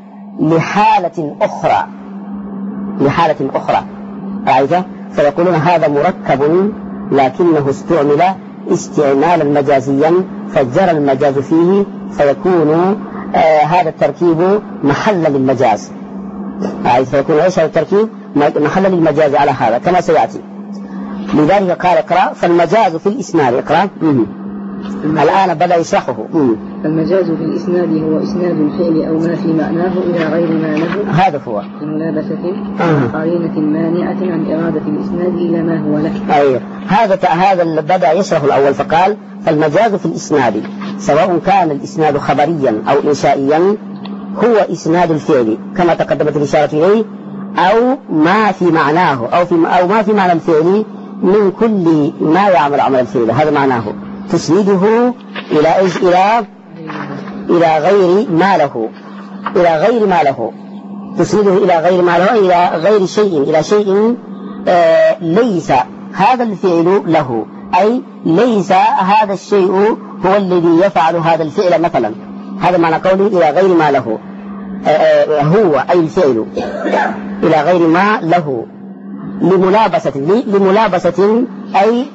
لحالة أخرى، لحالة أخرى، رأيت؟ فيقولون هذا مركب لكنه استعمل استعمالا مجازيا فجرى المجاز فيه، فيكون آه هذا التركيب محلا للمجاز، فيكون ايش هذا التركيب؟ محلا للمجاز على هذا كما سيأتي. لذلك قال اقرأ. فالمجاز في الإسناد، اقرأ الآن بدأ يشرحه. المجاز في الإسناد هو إسناد الفعل أو ما في معناه إلى غير ما له، هذا هو بملابسة أو قرينة مانعة عن إرادة الإسناد إلى ما هو له. أيوه، هذا هذا بدأ يشرح الأول فقال فالمجاز في الإسناد سواء كان الإسناد خبريا أو إنشائيا هو إسناد الفعل كما تقدمت الإشارة إليه، أو ما في معناه أو في أو ما في معنى الفعل من كل ما يعمل عمل الفعل، هذا معناه. تسنده إلى إيش؟ إلى إلى غير ما له، إلى غير ما له، تسنده إلى غير ما له، إلى غير شيء، إلى شيء آه ليس هذا الفعل له، أي ليس هذا الشيء هو الذي يفعل هذا الفعل مثلا، هذا معنى قوله إلى غير ما له. آه آه هو أي الفعل إلى غير ما له لملابسة، لملابسة أي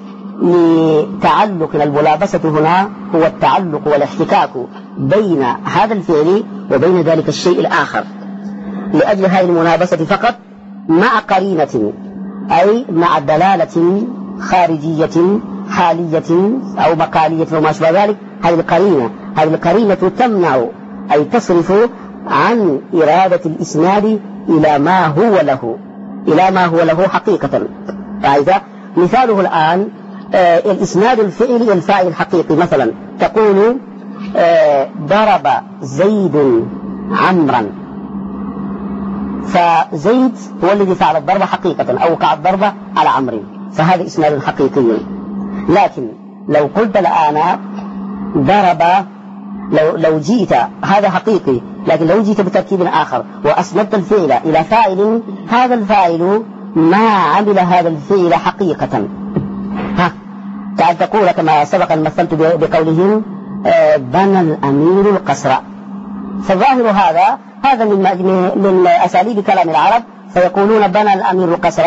لتعلق. الملابسة هنا هو التعلق والاحتكاك بين هذا الفعل وبين ذلك الشيء الآخر، لأجل هذه الملابسة فقط مع قرينة، أي مع دلالة خارجية حالية أو مقالية وما شابه ذلك. هذه القرينة هذه القرينة تمنع أي تصرف عن إرادة الإسناد إلى ما هو له، إلى ما هو له حقيقة. فإذا مثاله الآن آه الإسناد الفعلي الفاعل الحقيقي، مثلا تقول آه ضرب زيد عمرا، فزيد هو الذي فعل الضربة حقيقة أو وقع الضربة على عمرو، فهذا إسناد حقيقي. لكن لو قلت الآن ضرب، لو لو جئت هذا حقيقي، لكن لو جئت بتركيب آخر وأسندت الفعل إلى فاعل، هذا الفاعل ما عمل هذا الفعل حقيقة. ها تعال تقول كما سبق أن مثلت بقولهم آه بنى الأمير القصر، فظاهر هذا هذا من من أساليب كلام العرب، فيقولون بنى الأمير القصر،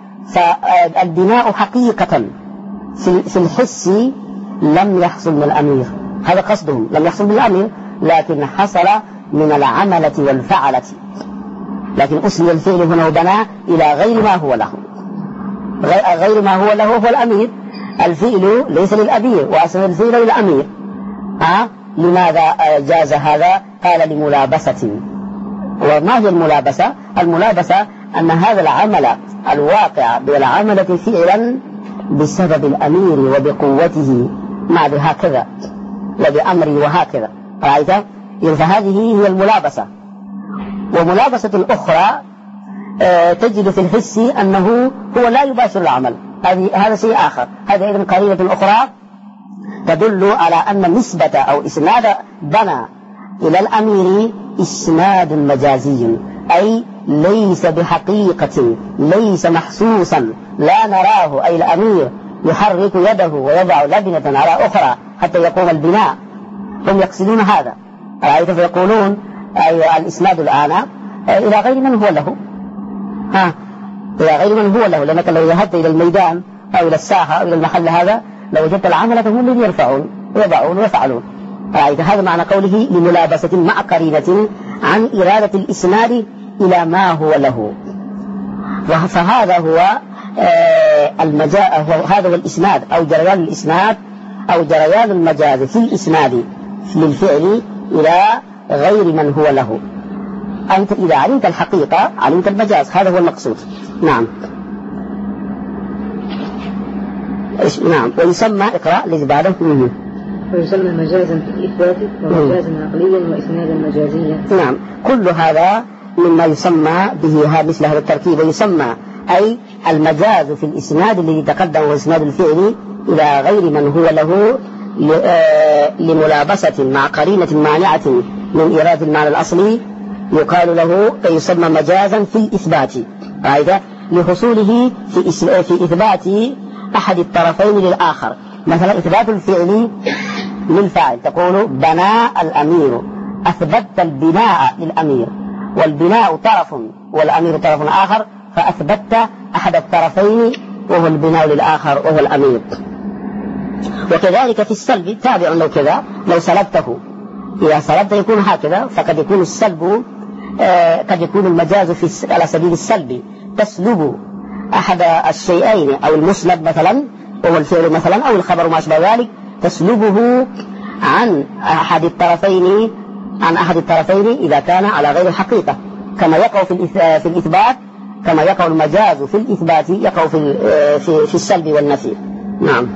فالبناء حقيقة في الحس لم يحصل من الأمير، هذا قصدهم، لم يحصل من الأمير لكن حصل من العملة والفعلة، لكن أسند الفعل هنا وبنى إلى غير ما هو له، غير ما هو له هو الأمير، الفعل ليس للأمير وأسند الفعل للأمير. ها لماذا جاز هذا؟ قال لملابسة. وما هي الملابسة؟ الملابسة أن هذا العمل الواقع بالعملة فعلا بسبب الأمير وبقوته مع هكذا وبأمره وهكذا، رأيت؟ فهذه هي الملابسة. وملابسة الأخرى آه تجد في الحس أنه هو لا يباشر العمل، هذا شيء آخر، هذا إذن قرينة أخرى تدل على أن نسبة أو إسناد بنى إلى الأمير إسناد مجازي، أي ليس بحقيقة، ليس محسوسا، لا نراه، أي الأمير يحرك يده ويضع لبنة على أخرى حتى يقوم البناء، هم يقصدون هذا، رأيت؟ فيقولون أي الإسناد الآن إلى غير من هو له، ها إلى غير من هو له، لأنك لو ذهبت إلى الميدان أو إلى الساحة أو إلى المحل هذا لوجدت العملة هم الذين يرفعون ويضعون ويفعلون، رأيت؟ هذا معنى قوله لملابسة مع قرينة عن إرادة الإسناد إلى ما هو له. فهذا هو المجاز، هذا هو الإسناد أو جريان الإسناد أو جريان المجاز في الإسناد للفعل إلى غير من هو له. أنت إذا علمت الحقيقة علمت المجاز، هذا هو المقصود. نعم. نعم. ويسمى إقراء لزبادة ويسمى مجازا في الإثبات ومجازا عقليا وإسنادا مجازيا. نعم. كل هذا مما يسمى به مثل هذا التركيب. ويسمى أي المجاز في الإسناد الذي تقدم هو إسناد الفعل إلى غير من هو له لملابسة مع قرينة مانعة من إيراد المعنى الأصلي يقال له يسمى مجازا في الإثبات، هذا لحصوله في في إثبات أحد الطرفين للآخر. مثلا إثبات الفعل للفاعل تقول بنى الأمير، أثبتت البناء للأمير، والبناء طرف والأمير طرف آخر، فأثبتت أحد الطرفين وهو البناء للآخر وهو الأمير. وكذلك في السلب تابع لو كذا، لو سلبته، إذا سلبت يكون هكذا، فقد يكون السلب آه قد يكون المجاز في على سبيل السلب، تسلب أحد الشيئين أو المسند مثلا وهو الفعل مثلا أو الخبر ما أشبه ذلك، تسلبه عن أحد الطرفين عن أحد الطرفين إذا كان على غير الحقيقة، كما يقع في في الإثبات، كما يقع المجاز في الإثبات يقع في في, في السلب والنفي. نعم.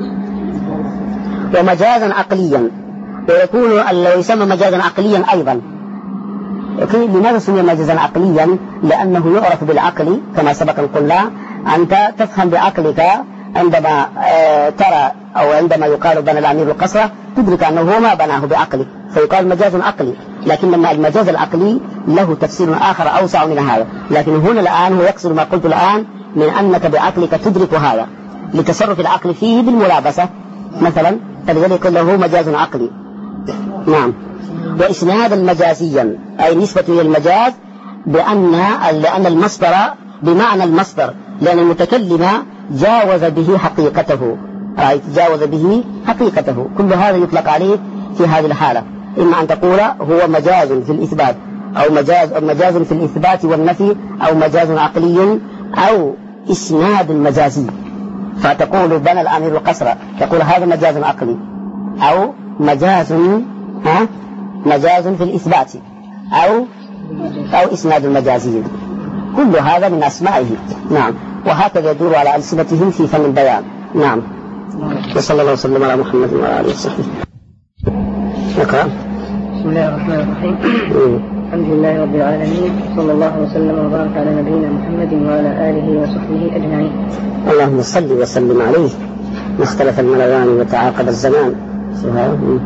ومجازا عقليا، ويكون يسمى مجازا عقليا أيضا. لماذا سمي مجازا عقليا؟ لأنه يعرف بالعقل كما سبق قلنا، أنت تفهم بعقلك عندما ترى أو عندما يقال بنى الأمير القصر تدرك أنه هو ما بناه بعقله، فيقال مجاز عقلي. لكن المجاز العقلي له تفسير آخر أوسع من هذا، لكن هنا الآن هو يقصد ما قلت الآن من أنك بعقلك تدرك هذا لتصرف العقل فيه بالملابسة مثلا، فلذلك له مجاز عقلي. نعم. وإسنادا مجازيا أي نسبة إلى المجاز بأن لأن المصدر بمعنى المصدر، لأن المتكلم جاوز به حقيقته، جاوز به حقيقته. كل هذا يطلق عليه في هذه الحالة، إما أن تقول هو مجاز في الإثبات أو مجاز أو مجاز في الإثبات والنفي أو مجاز عقلي أو إسناد مجازي، فتقول بنى الأمير القصر تقول هذا مجاز عقلي أو مجاز ها مجاز في الإثبات أو أو إسناد مجازي، كل هذا من أسمائه. نعم. وهكذا يدور على ألسنتهم في فن البيان. نعم. وصلى الله وسلم على محمد وعلى آله وصحبه. نقرأ. بسم الله الرحمن الرحيم. الحمد لله رب العالمين، صلى الله وسلم وبارك على نبينا محمد وعلى آله وصحبه أجمعين. اللهم صل وسلم عليه، ما اختلف الملذان وتعاقب الزمان. سبحانه.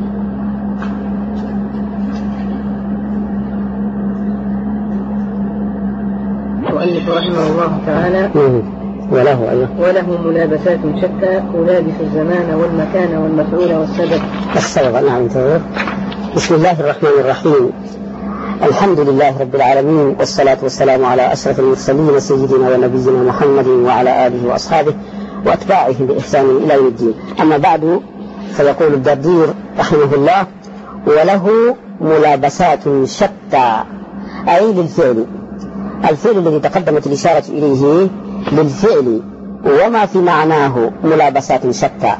المؤلف رحمه الله تعالى وله أيوه وله ملابسات شتى يلابس الزمان والمكان والمفعول والسبب. السبب. نعم. بسم الله الرحمن الرحيم. الحمد لله رب العالمين، والصلاة والسلام على أشرف المرسلين سيدنا ونبينا محمد وعلى آله وأصحابه وأتباعه بإحسان إلى يوم الدين. أما بعد، فيقول الدردير رحمه الله وله ملابسات شتى أي للفعل، الفعل الذي تقدمت الإشارة إليه للفعل وما في معناه ملابسات شتى.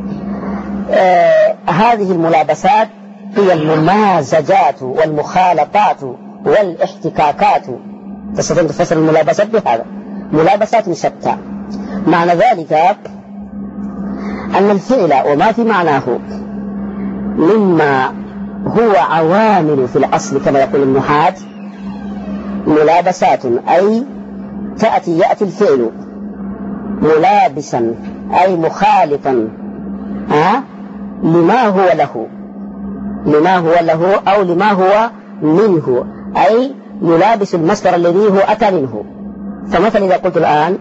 آه هذه الملابسات هي الممازجات والمخالطات والاحتكاكات، تستطيع تفسر الملابسات بهذا ملابسات شتى. معنى ذلك أن الفعل وما في معناه مما هو عوامل في الأصل كما يقول النحاة ملابسات، أي تأتي يأتي الفعل ملابسا أي مخالطا ها لما هو له لما هو له أو لما هو منه، أي يلابس المصدر الذي هو أتى منه. فمثلا إذا قلت الآن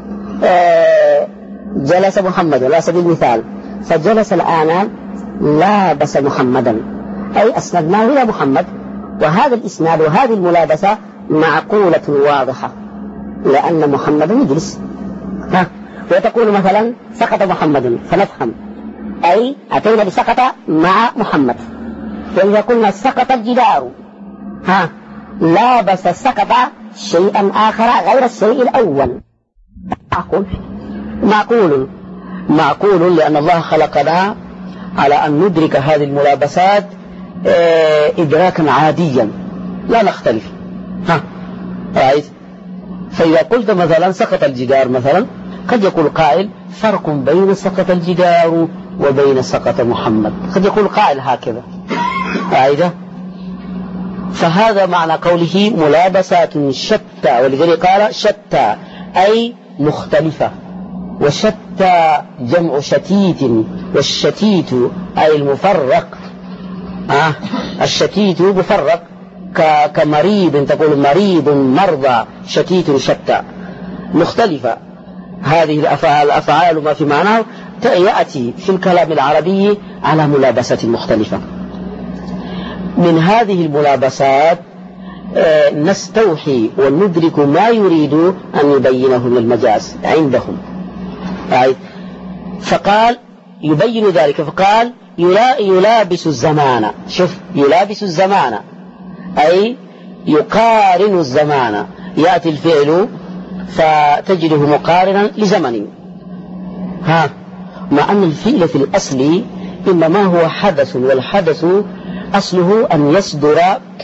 جلس محمد على سبيل المثال، فجلس الآن لابس محمدا أي أسندناه إلى محمد، وهذا الإسناد وهذه الملابسة معقولة واضحة لأن محمدا يجلس. ها وتقول مثلا سقط محمد، فنفهم أي أتينا بسقط مع محمد. وإذا قلنا سقط الجدار، ها لابس سقط شيئا آخر غير الشيء الأول. معقول معقول معقول لأن الله خلقنا على أن ندرك هذه الملابسات إدراكا عاديا لا نختلف. ها رأيت. فإذا قلت مثلا سقط الجدار مثلا، قد يقول قائل فرق بين سقط الجدار وبين سقط محمد، قد يقول قائل هكذا رأيت. فهذا معنى قوله ملابسات شتى، ولذلك قال شتى أي مختلفة، وشتى جمع شتيت، والشتيت أي المفرق. آه الشتيت مفرق، كمريض تقول مريض مرضى، شتيت شتى مختلفة. هذه الأفعال الأفعال ما في معناه يأتي في الكلام العربي على ملابسة مختلفة. من هذه الملابسات نستوحي وندرك ما يريد أن يبينه من المجاز عندهم. فقال يبين ذلك، فقال يلابس الزمان. شوف يلابس الزمان أي يقارن الزمان، يأتي الفعل فتجده مقارنا لزمن. ها مع أن الفعل في الأصل إنما هو حدث، والحدث أصله أن يصدر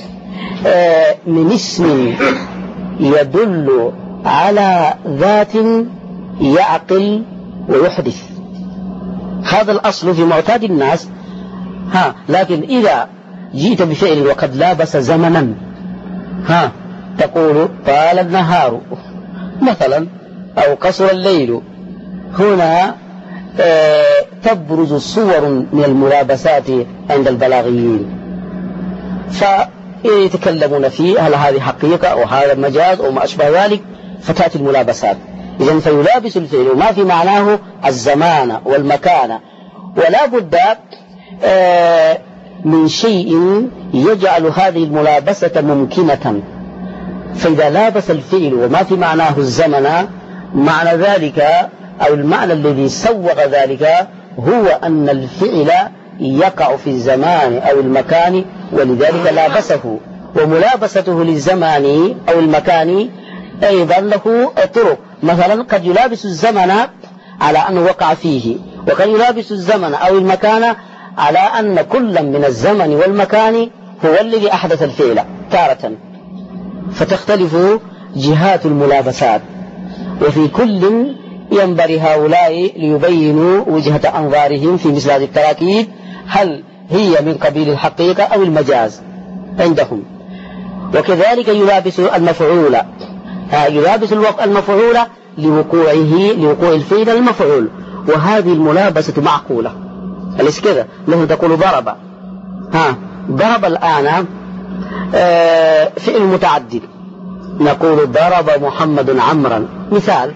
من اسم يدل على ذات يعقل ويحدث، هذا الأصل في معتاد الناس. ها لكن إذا جئت بفعل وقد لابس زمنا، ها تقول طال النهار مثلا أو قصر الليل، هنا آه تبرز صور من الملابسات عند البلاغيين، فيتكلمون فيه هل هذه حقيقة أو هذا مجاز أو ما أشبه ذلك، فتأتي الملابسات. إذن فيلابس الفعل ما في معناه الزمان والمكان، ولا بد آه من شيء يجعل هذه الملابسة ممكنة. فإذا لابس الفعل وما في معناه الزمن، معنى ذلك أو المعنى الذي سوغ ذلك هو أن الفعل يقع في الزمان أو المكان، ولذلك لابسه. وملابسته للزمان أو المكان أيضا له طرق، مثلا قد يلابس الزمن على أنه وقع فيه، وقد يلابس الزمن أو المكان على أن كل من الزمن والمكان هو الذي أحدث الفعل تارة، فتختلف جهات الملابسات. وفي كل ينبغي هؤلاء ليبينوا وجهة أنظارهم في مثل هذه التراكيب، هل هي من قبيل الحقيقة أو المجاز عندهم. وكذلك يلابس المفعول، يلابس المفعول لوقوعه لوقوع الفعل المفعول، وهذه الملابسة معقولة. أليس كذا؟ مثل تقول ضرب، ها ضرب الآن آه فعل متعدد، نقول ضرب محمد عمرا مثال.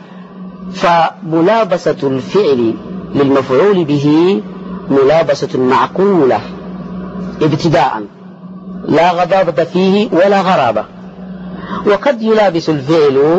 فملابسة الفعل للمفعول به ملابسة معقولة ابتداء، لا غضاضة فيه ولا غرابة. وقد يلابس الفعل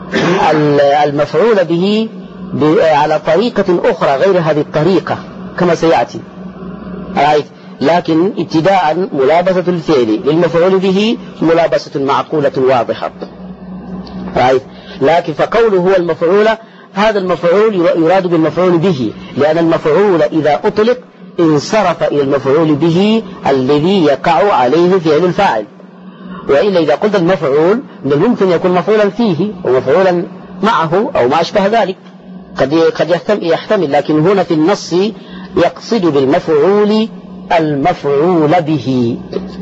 المفعول به على طريقة أخرى غير هذه الطريقة كما سيأتي، رأيت. لكن ابتداء ملابسة الفعل للمفعول به ملابسة معقولة واضحة، رأيت. لكن فقوله هو المفعول، هذا المفعول يراد بالمفعول به، لأن المفعول إذا أطلق انصرف إلى المفعول به الذي يقع عليه فعل الفاعل. وإلا إذا قلت المفعول من الممكن يكون مفعولا فيه ومفعولا معه أو ما أشبه ذلك، قد قد يحتمل، لكن هنا في النص يقصد بالمفعول المفعول به.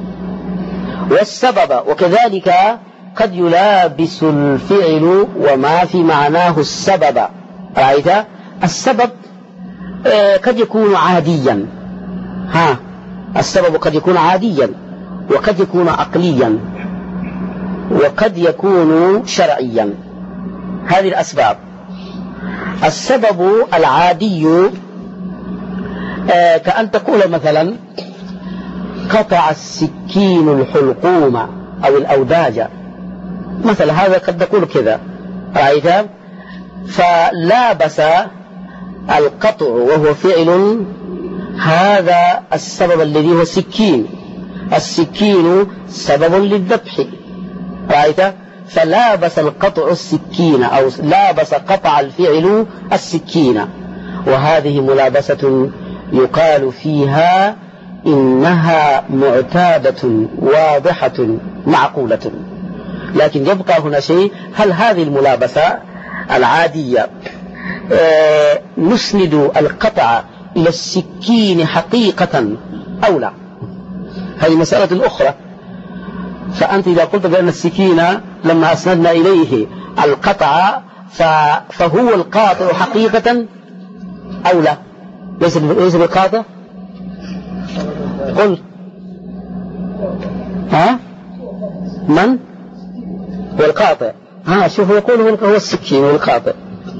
والسبب وكذلك قد يلابس الفعل وما في معناه السبب، رأيت. السبب قد يكون عاديا، ها السبب قد يكون عاديا، وقد يكون عقليا، وقد يكون شرعيا. هذه الأسباب. السبب العادي كأن تقول مثلا قطع السكين الحلقوم أو الأوداج مثلا، هذا قد تقول كذا، رأيت. فلابس القطع وهو فعل، هذا السبب الذي هو السكين، السكين سبب للذبح، رأيت. فلابس القطع السكين أو لابس قطع الفعل السكين، وهذه ملابسة يقال فيها إنها معتادة واضحة معقولة. لكن يبقى هنا شيء، هل هذه الملابسة العادية آه نسند القطع إلى السكين حقيقة أو لا؟ هذه مسألة أخرى. فأنت إذا قلت بأن السكين لما أسندنا إليه القطع فهو القاطع حقيقة أو لا؟ ليس ليس بالقاطع؟ قل ها من هو القاطع؟ ها شوف يقول هو السكين والقاطع.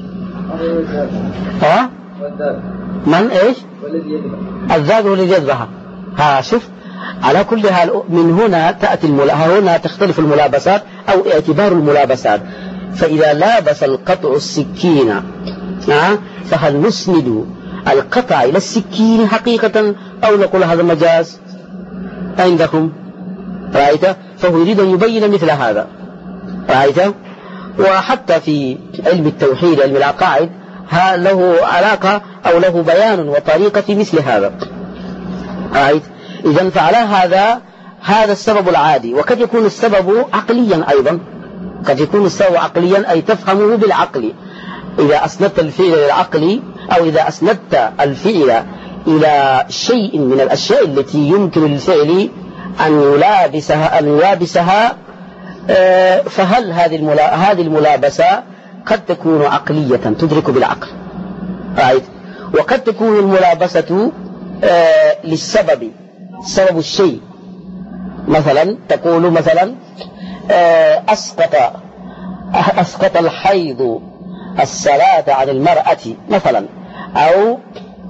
ها من ايش؟ الذات هو الذي يذبح. ها شوف، على كل حال من هنا تأتي الملا... هنا تختلف الملابسات أو اعتبار الملابسات. فإذا لابس القطع السكين ها فهل نسند القطع إلى السكين حقيقة أو نقول هذا مجاز عندكم؟ رأيت؟ فهو يريد أن يبين مثل هذا. رأيت؟ وحتى في علم التوحيد علم العقائد له علاقة أو له بيان وطريقة في مثل هذا. رأيت؟ إذن فعلى هذا هذا السبب العادي، وقد يكون السبب عقليا أيضا، قد يكون السبب عقليا أي تفهمه بالعقل. إذا أسندت الفعل للعقل أو إذا أسندت الفعل إلى شيء من الأشياء التي يمكن للفعل أن يلابسها أن يلابسها فهل هذه الملابسة قد تكون عقلية تدرك بالعقل. رأيت؟ وقد تكون الملابسة للسبب، سبب الشيء. مثلا تقول مثلا أسقط أسقط الحيض الصلاة عن المرأة مثلا، أو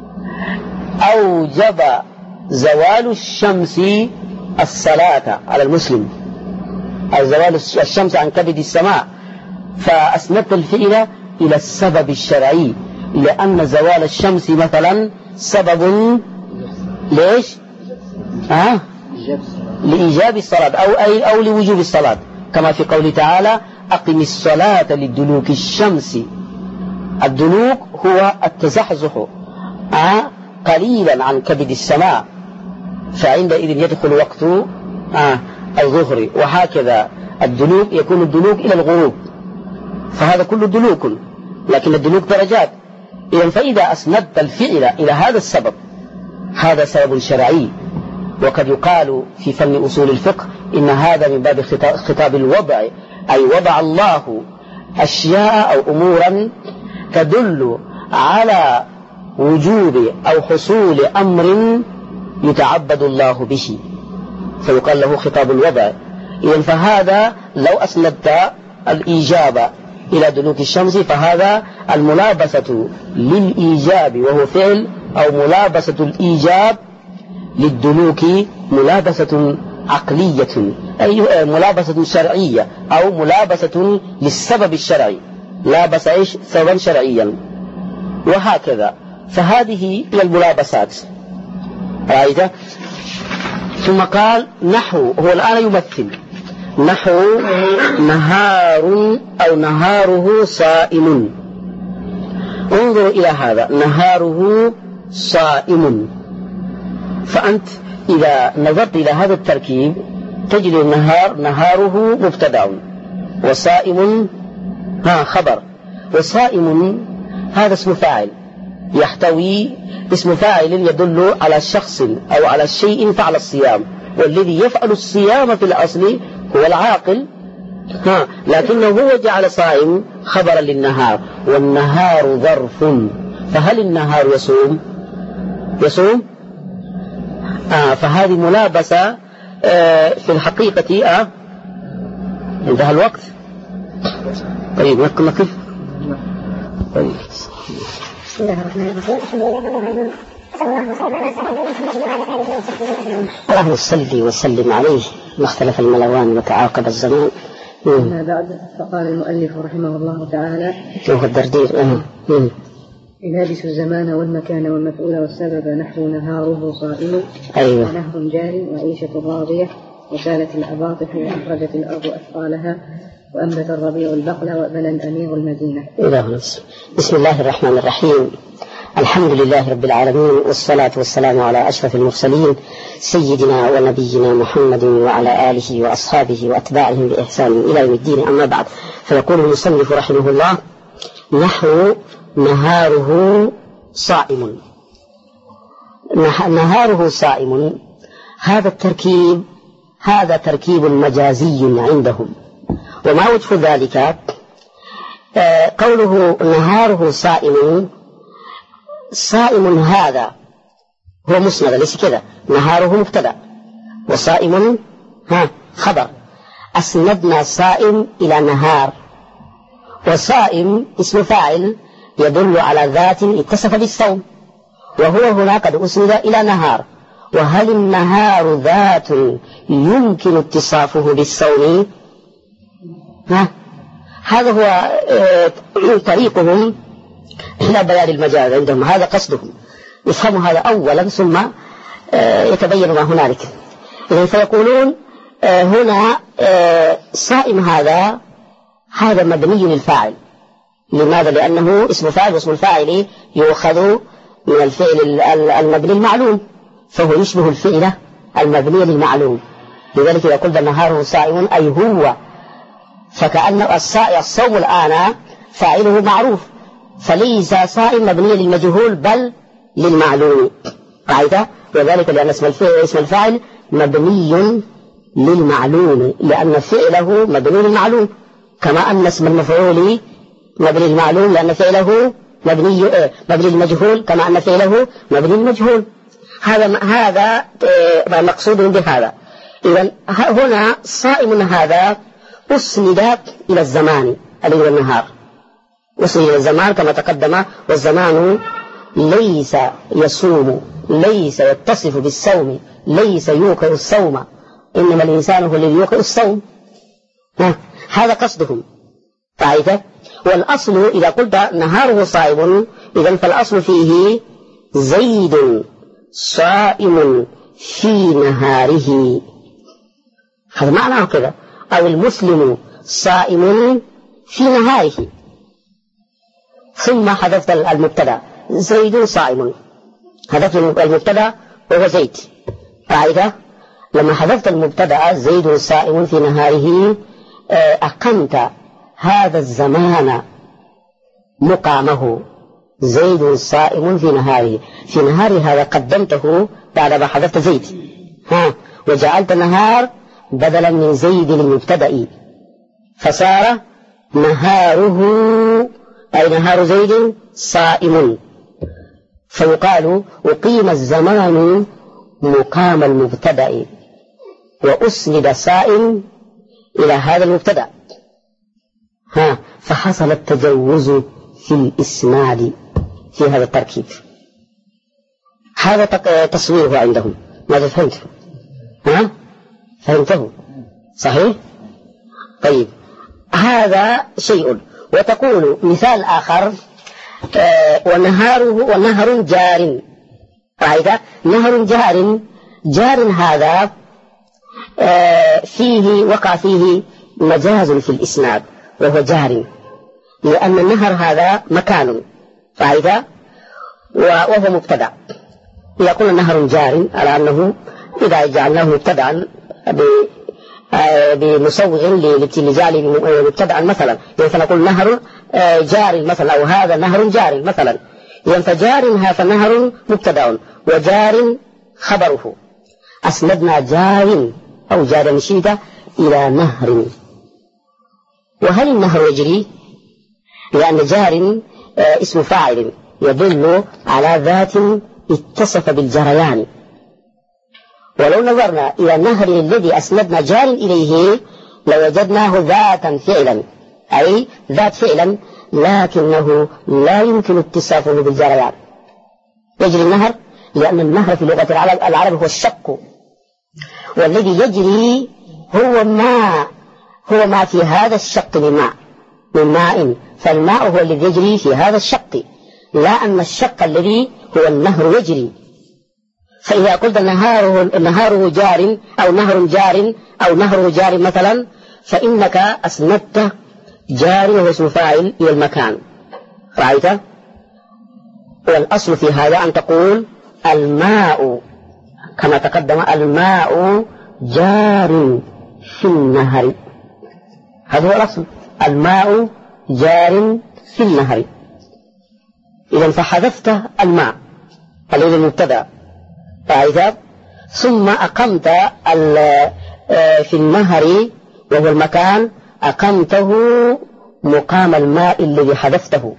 أوجب زوال الشمس الصلاة على المسلم، أو زوال الشمس عن كبد السماء، فأسندت الفعل إلى السبب الشرعي، لأن زوال الشمس مثلا سبب ليش؟ آه؟ لإيجاب الصلاة أو أي أو لوجوب الصلاة، كما في قوله تعالى أقم الصلاة لدلوك الشمس. الدلوك هو التزحزح آه قليلا عن كبد السماء، فعندئذ يدخل وقت آه الظهر، وهكذا الدلوك يكون الدلوك إلى الغروب، فهذا كله دلوك، لكن الدلوك درجات. إذن فإذا أسندت الفعل إلى هذا السبب هذا سبب شرعي. وقد يقال في فن أصول الفقه إن هذا من باب خطاب الوضع، أي وضع الله أشياء أو أمورا تدل على وجوب أو حصول أمر يتعبد الله به، فيقال له خطاب الوضع. إذن فهذا لو أسندت الإيجاب إلى دلوك الشمس فهذا الملابسة للإيجاب وهو فعل، أو ملابسة الإيجاب للدلوك ملابسة عقلية، أي ملابسة شرعية، أو ملابسة للسبب الشرعي، لابس إيش سببا شرعيا، وهكذا. فهذه هي الملابسات. رأيت؟ ثم قال نحو، هو الآن يمثل نحو نهار أو نهاره صائم. انظر إلى هذا، نهاره صائم، فأنت إذا نظرت إلى هذا التركيب تجد النهار نهاره مبتدأ وصائم ها خبر، وصائم هذا اسم فاعل يحتوي اسم فاعل يدل على شخص أو على شيء فعل الصيام، والذي يفعل الصيام في الأصل هو العاقل ها، لكنه هو جعل صائم خبرا للنهار، والنهار ظرف، فهل النهار يصوم؟ يصوم؟ آه فهذه ملابسة آه في الحقيقة. آه انتهى الوقت. طيب نقف. طيب بسم الله الرحمن الرحيم. اللهم صل وسلم عليه ما اختلف الملوان وتعاقب الزمان. أما بعد، فقال المؤلف رحمه الله تعالى وهو الدردير يلابس الزمان والمكان والمفعول والسبب، نحو نهاره صائم، أيوة. ونهر جار، وعيشة راضية، وسالت العواطف، وأخرجت الأرض أثقالها، وأنبت الربيع البقل، وبنى الأمير المدينة. بسم الله الرحمن الرحيم. الحمد لله رب العالمين، والصلاة والسلام على أشرف المرسلين سيدنا ونبينا محمد وعلى آله وأصحابه وأتباعهم بإحسان إلى يوم الدين. أما بعد، فيقول المصنف رحمه الله: نحو نهاره صائم. نهاره صائم، هذا التركيب هذا تركيب مجازي عندهم. وما وجه ذلك؟ آه قوله نهاره صائم، صائم هذا هو مسند، ليس كذا. نهاره مبتدأ وصائم ها خبر. أسندنا صائم إلى نهار، وصائم اسم فاعل يدل على ذات اتصف بالصوم، وهو هنا قد أسند إلى نهار. وهل النهار ذات يمكن اتصافه بالصوم؟ ها؟ هذا هو طريقهم إلى بيان المجاز عندهم، هذا قصدهم. يفهموا هذا أولا ثم يتبين ما هنالك. إذن فيقولون هنا صائم هذا هذا مبني للفاعل. لماذا؟ لأنه اسم فاعل، واسم الفاعل يؤخذ من الفعل المبني المعلوم، فهو يشبه الفعل المبني للمعلوم. لذلك إذا قلت نهاره صائم أي هو، فكأن الصوم الآن فاعله معروف، فليس صائم مبني للمجهول بل للمعلوم. قاعدة. وذلك لأن اسم الفعل اسم الفاعل مبني للمعلوم، لأن فعله مبني للمعلوم، كما أن اسم المفعول مبني للمعلوم لأن فعله مبني مبني للمجهول، كما أن فعله مبني للمجهول. هذا هذا مقصود بهذا. إذن هنا صائم هذا أسند إلى الزمان الذي هو النهار، أسند إلى الزمان كما تقدم. والزمان ليس يصوم، ليس يتصف بالصوم، ليس يوقع الصوم، إنما الإنسان هو الذي يوقع الصوم. هذا قصدهم. طيب، والأصل إذا قلت نهاره صائم، إذن فالأصل فيه زيد صائم في نهاره، هذا معناه كذا. أو المسلم صائم في نهاره، ثم حذفت المبتدا زيد صائم، حذفت المبتدا وهو زيد. قاعدة: لما حذفت المبتدا زيد صائم في نهاره أقمت هذا الزمان مقامه. زيد صائم في نهاره، في نهار هذا قدمته بعد ما حذفت زيد، ها وجعلت النهار بدلا من زيد المبتدأ، فصار نهاره أي نهار زيد صائم. فيقال أقيم الزمان مقام المبتدأ، وأسند صائم إلى هذا المبتدأ، ها فحصل التجوز في الإسناد في هذا التركيب. هذا تصويره عندهم. ماذا فهمت؟ ها فهمته صحيح؟ طيب، هذا شيء. وتقول مثال آخر: آه ونهاره ونهر جار. قاعدة: نهر جار، جار هذا آه فيه وقع فيه مجاز في الإسناد، وهو جار لأن النهر هذا مكان. قاعدة: وهو مبتدأ. إذا قلنا نهر جار على أنه إذا جعلناه مبتدأ بمصوغ لجعل مبتدأ مثلا، يعني فنقول نهر جار مثلا، أو هذا نهر جار مثلا. يعني فجار هذا نهر مبتدأ وجار خبره. أسندنا جار أو جار مشيدة إلى نهر. وهل النهر يجري؟ لأن جار اسم فاعل يدل على ذات اتصف بالجريان. ولو نظرنا إلى النهر الذي أسندنا جار إليه لوجدناه ذاتا فعلا، أي ذات فعلا، لكنه لا يمكن اتصافه بالجريان. يجري النهر لأن النهر في لغة العرب, العرب هو الشق، والذي يجري هو ما هو ما في هذا الشق من ماء من ماء فالماء هو الذي يجري في هذا الشق، لا أن الشق الذي هو النهر يجري. فإذا قلت نهاره نهاره جار أو نهر جار أو نهر جار مثلا، فإنك أسندت جار وهو اسم فاعل إلى المكان. رأيت؟ والأصل في هذا أن تقول الماء كما تقدم، الماء جار في النهر، هذا هو الأصل، الماء جار في النهر. إذا فحذفت الماء الذي المبتدأ ثم أقمت في النهر وهو المكان أقمته مقام الماء الذي حذفته،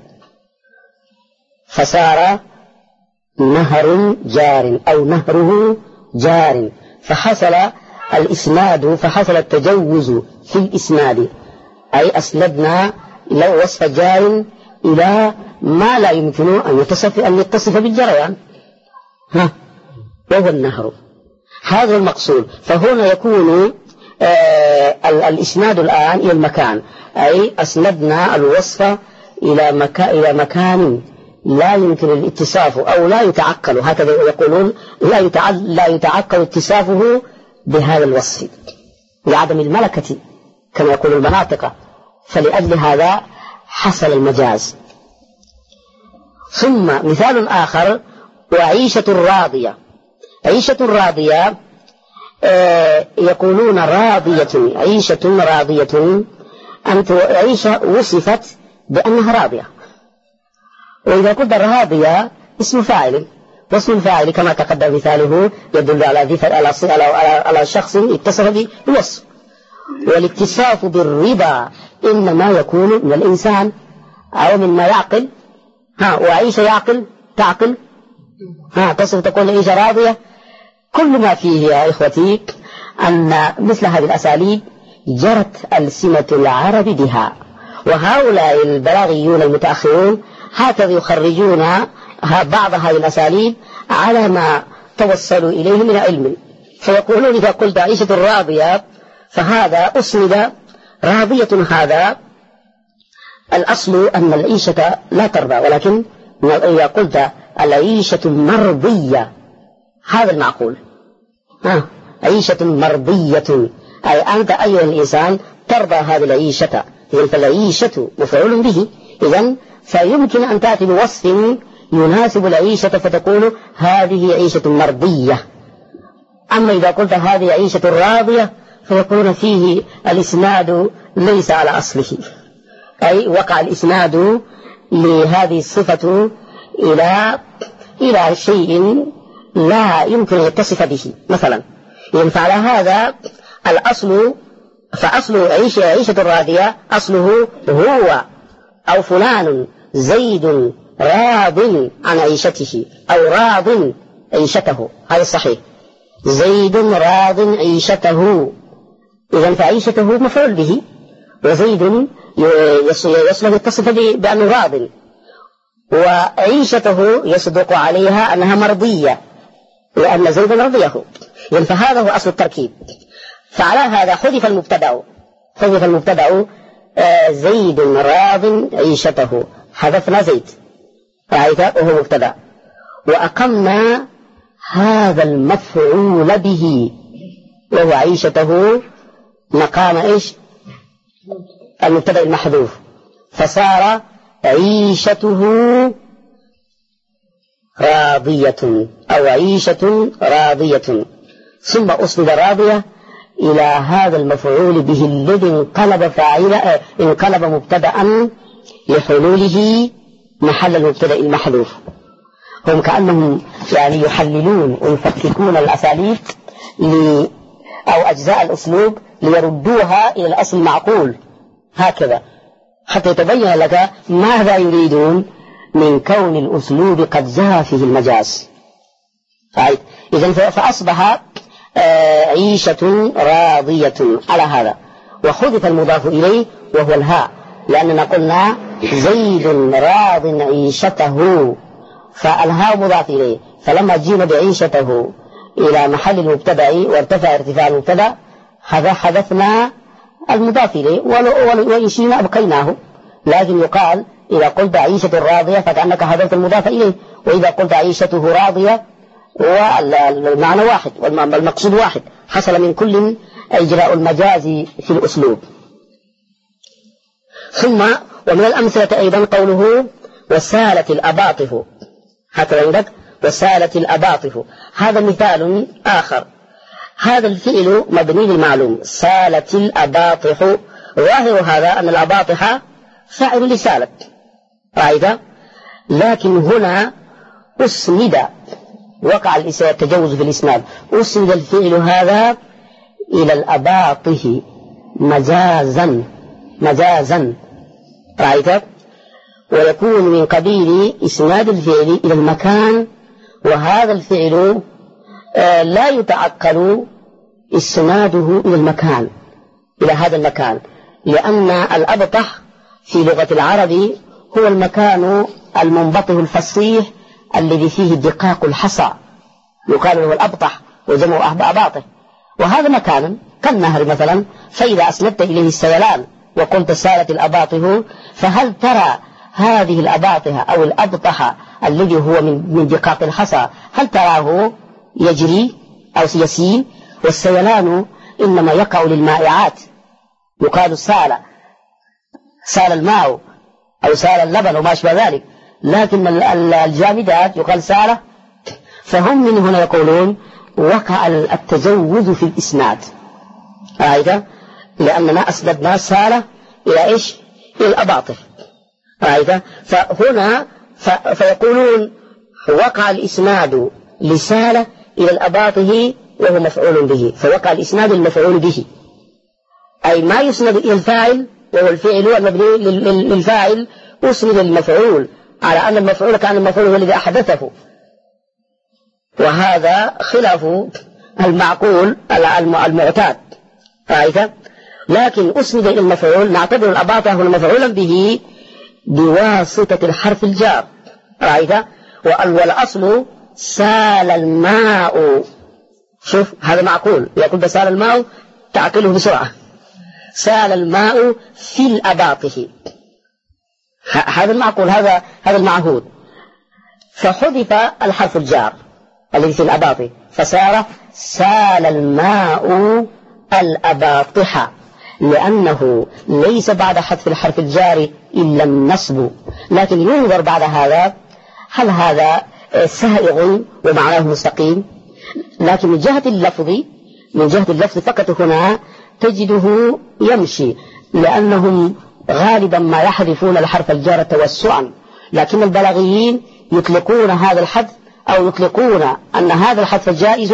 فصار نهر جار أو نهره جار، فحصل الإسناد، فحصل التجوز في الإسناد، أي أسندنا لو وصف جار إلى ما لا يمكن أن يتصف أن يتصف بالجريان، ها وهو النهر، هذا المقصود. فهنا يكون آه الإسناد الآن إلى المكان، أي أسندنا الوصف إلى مكان إلى مكان لا يمكن الاتصاف أو لا يتعقل، هكذا يقولون لا يتعقل لا يتعقل اتصافه بهذا الوصف لعدم الملكة كما يقول المناطق، فلأجل هذا حصل المجاز. ثم مثال آخر وعيشة راضية. عيشة راضية آه يقولون راضية، عيشة راضية، أنت عيشة وصفت بأنها راضية، وإذا قلت راضية اسم فاعل، واسم الفاعل كما تقدم مثاله يدل على على على شخص اتصف بالوصف، والاتصاف بالرضا إنما يكون من الإنسان أو مما يعقل. ها وعيشة يعقل تعقل، ها تصف تقول عيشة راضية. كل ما فيه يا إخوتي أن مثل هذه الأساليب جرت ألسنة العرب بها، وهؤلاء البلاغيون المتأخرون هكذا يخرجون بعض هذه الأساليب على ما توصلوا إليه من علم، فيقولون إذا قلت عيشة راضية فهذا أسند راضية، هذا الأصل أن العيشة لا ترضى، ولكن إذا قلت العيشة المرضية هذا المعقول، آه. عيشة مرضية أي أنت أيها الإنسان ترضى هذه العيشة، إذن فالعيشة مفعول به، إذن فيمكن أن تأتي بوصف يناسب العيشة فتقول هذه عيشة مرضية. أما إذا قلت هذه عيشة راضية فيكون فيه الإسناد ليس على أصله، أي وقع الإسناد لهذه الصفة إلى إلى شيء لا يمكن أن يتصف به مثلا. يعني فعلى هذا الأصل، فأصل عيشة عيشة الراضية أصله هو أو فلان زيد راض عن عيشته أو راض عيشته، هذا الصحيح، زيد راض عيشته، إذن فعيشته مفعول به، وزيد يصلح يتصف بأنه راض، وعيشته يصدق عليها أنها مرضية لأن زيدا رضيه، إذن فهذا هو أصل التركيب. فعلى هذا حذف المبتدأ، حذف المبتدأ زيد راض عيشته، حذفنا زيد وهو مبتدأ، وأقمنا هذا المفعول به وهو عيشته مقام إيش المبتدأ المحذوف، فصار عيشته راضية أو عيشة راضية، ثم أسند راضية إلى هذا المفعول به الذي انقلب فاعلا انقلب مبتدأ لحلوله محل المبتدأ المحذوف. هم كأنهم يعني يحللون ويفككون الأساليب أو أجزاء الأسلوب ليردوها إلى الأصل المعقول، هكذا حتى يتبين لك ماذا يريدون من كون الأسلوب قد جاء فيه المجاز. إذن فأصبح عيشة راضية على هذا، وحذف المضاف إليه وهو الهاء، لأننا قلنا زيد راض عيشته، فالهاء مضاف إليه، فلما جينا بعيشته إلى محل المبتدأ وارتفع ارتفاع المبتدأ هذا حذفنا المضاف إليه، وإن شئنا أبقيناه، لكن يقال إذا قلت عيشة راضية فكأنك حذفت المضاف إليه، وإذا قلت عيشته راضية والمعنى واحد والمقصود واحد، حصل من كل إجراء المجاز في الأسلوب. ثم ومن الأمثلة أيضا قوله وسالت الأباطف، هكذا عندك وسالت الأباطح. هذا مثال آخر. هذا الفعل مبني للمعلوم سالت الأباطح، ظاهر هذا أن الأباطح فاعل لسالت، رأيت؟ لكن هنا أسند، وقع التجوز في الإسناد، أسند الفعل هذا إلى الأباطح مجازا مجازا، رأيت؟ ويكون من قبيل إسناد الفعل إلى المكان، وهذا الفعل آه لا يتعقل إسناده إلى المكان، إلى هذا المكان، لأن الأبطح في لغة العرب هو المكان المنبطح الفصيح الذي فيه دقاق الحصى، يقال له الأبطح وجمع أباطح. وهذا مكان كالنهر مثلا، فإذا أسندت إليه السيلان وقلت سالت الأباطح، فهل ترى هذه الأباطح أو الأبطح الذي هو من من دقاق الحصى هل تراه يجري أو يسيل؟ والسيلان إنما يقع للمائعات، يقال سال سال الماء أو سال اللبن وما أشبه ذلك، لكن الجامدات يقال سال. فهم من هنا يقولون وقع التجوز في الإسناد، رأيت؟ لأننا أسندنا سال إلى إيش؟ إلى الأباطح، رأيت؟ فهنا فيقولون وقع الإسناد لسال إلى الأباطح وهو مفعول به، فوقع الإسناد المفعول به، أي ما يسند إلى الفاعل وهو الفعل المبني للفاعل، أسند المفعول على أن المفعول كان المفعول هو الذي أحدثه، وهذا خلاف المعقول المعتاد، رأيت؟ لكن أسند إلى المفعول نعتبر الأباطح هو مفعولا به بواسطة الحرف الجار، رأيت؟ والأصل سال الماء، شوف هذا معقول، يقول بسال الماء تعقله بسرعة، سال الماء في الأباطح، هذا المعقول، هذا هذا المعهود، فحذف الحرف الجار الذي في الأباطح فصار سال الماء الأباطح، لأنه ليس بعد حذف الحرف الجار إلا النصب. لكن ينظر بعد هذا هل هذا سائغ ومعناه مستقيم، لكن من جهة اللفظ من جهة اللفظ فقط هنا تجده يمشي، لأنهم غالبا ما يحذفون الحرف الجار توسعا، لكن البلاغيين يطلقون هذا الحذف أو يطلقون أن هذا الحذف جائز،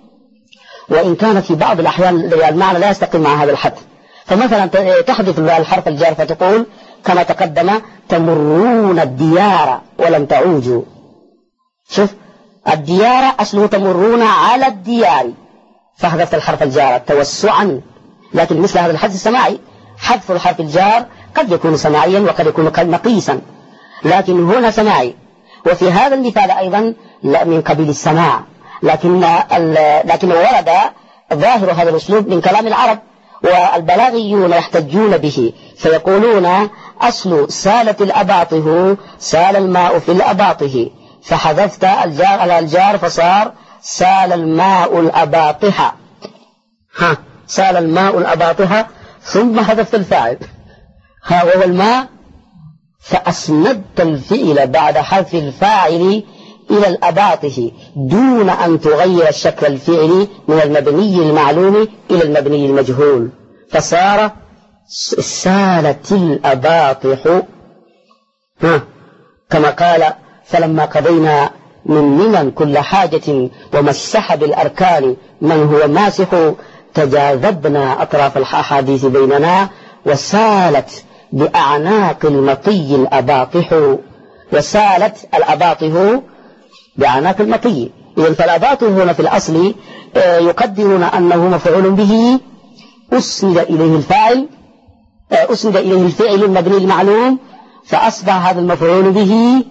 وإن كان في بعض الأحيان المعنى لا يستقيم مع هذا الحذف. فمثلا تحذف الحرف الجار فتقول كما تقدم تمرون الديار ولم تعوجوا، شوف الديار أصله تمرون على الديار، فحذفت الحرف الجار توسعا. لكن مثل هذا الحذف السماعي، حذف الحرف الجار قد يكون سماعيا وقد يكون مقيسا، لكن هنا سماعي، وفي هذا المثال أيضا لا من قبيل السماع، لكن لكن ورد ظاهر هذا الأسلوب من كلام العرب، والبلاغيون يحتجون به فيقولون أصل سالت الأباطه سال الماء في الأباطه، فحذفت الجار على الجار فصار سال الماء الأباطح، ها سال الماء الأباطح، ثم حذفت الفاعل ها وهو الماء، فأسندت الفعل بعد حذف الفاعل إلى الأباطح دون أن تغير الشكل الفعلي من المبني المعلوم إلى المبني المجهول، فصار سالت الأباطح، ها كما قال فلما قضينا من منن كل حاجة ومسح بالأركان من هو ماسح تجاذبنا أطراف الأحاديث بيننا وسالت بأعناق المطي الأباطح، وسالت الأباطح بأعناق المطي. إذن فالأباطح هنا في الأصل يقدرون أنه مفعول به أسند إليه الفاعل أسند إليه الفعل المبني المعلوم، فأصبح هذا المفعول به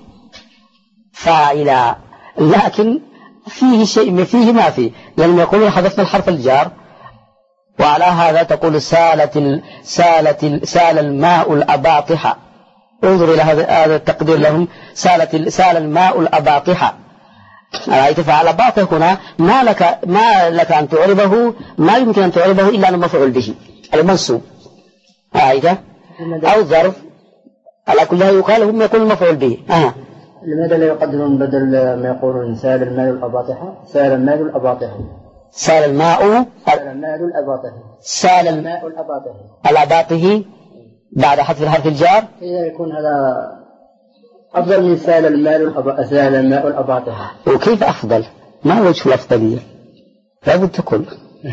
فاعلا، لكن فيه شيء فيه ما فيه، لأن يقولون حذفنا الحرف الجار، وعلى هذا تقول سالت ال سالت ال سال الماء الأباطح. انظر إلى هذا التقدير لهم، سالت ال سال الماء الأباطح، رأيت؟ فعلى باطح هنا ما لك ما لك أن تعربه، ما يمكن أن تعربه إلا أن مفعول به المنصوب، رأيت؟ أو ظرف على كلها يقال هم يكون مفعول به. آه. لماذا لا يقدرون بدل ما يقولون سال المال الأباطحة سال المال الأباطحة سال الماء سال المال الأباطحة سال الماء الأباطحة الأباطه بعد حذف الحرف الجار إذا يكون هذا أفضل من سال المال الأب... سال الماء الأباطحة. وكيف أفضل؟ ما وجه الأفضلية؟ لابد تقول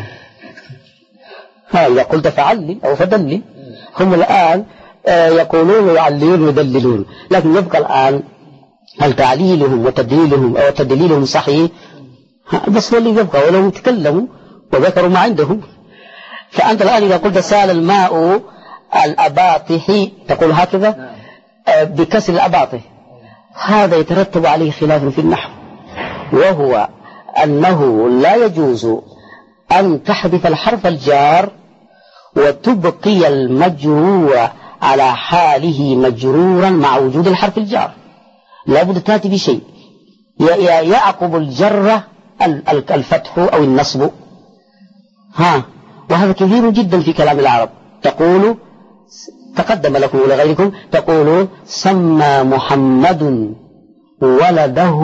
ها إذا قلت فعلي أو فدلي. هم الآن يقولون ويعللون ويدللون، لكن يبقى الآن هل تعليلهم وتدليلهم أو تدليلهم صحيح؟ بس هو اللي يبقى، ولو تكلموا وذكروا ما عندهم. فأنت الآن إذا قلت سال الماء الأباطح تقول هكذا بكسر الأباطح، هذا يترتب عليه خلاف في النحو، وهو أنه لا يجوز أن تحذف الحرف الجار وتبقي المجرور على حاله مجرورا مع وجود الحرف الجار. لا بد تأتي بشيء يعقب الجرة الفتح أو النصب. ها وهذا كثير جدا في كلام العرب. تقول تقدم لكم ولغيركم تقول سمى محمد ولده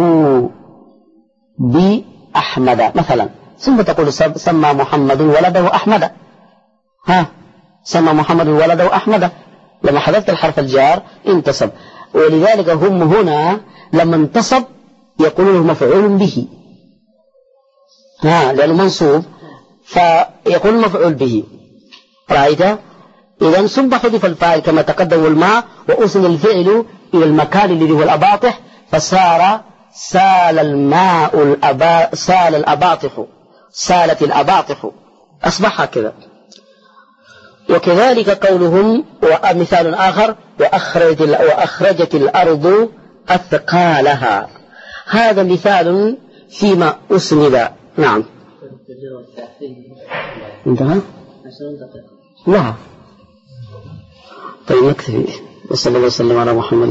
بأحمد مثلا، ثم تقول سمى محمد ولده أحمد. ها سمى محمد ولده أحمد، لما حذفت الحرف الجار انتصب. ولذلك هم هنا لما انتصب يقولون مفعول به، ها لأنه منصوب فيقول مفعول به. رأيت؟ إذا ثم حذف الفاعل كما تقدم الماء وأسند الفعل إلى المكان الذي هو الأباطح، فصار سال الماء الأبا سال الأباطح سالت الأباطح، أصبح هكذا. وكذلك قولهم ومثال آخر وأخرجت, وأخرجت الأرض أثقالها، هذا مثال فيما أسند. نعم انتهى؟ لا طيب نكتفي. وصلى الله وسلم على محمد.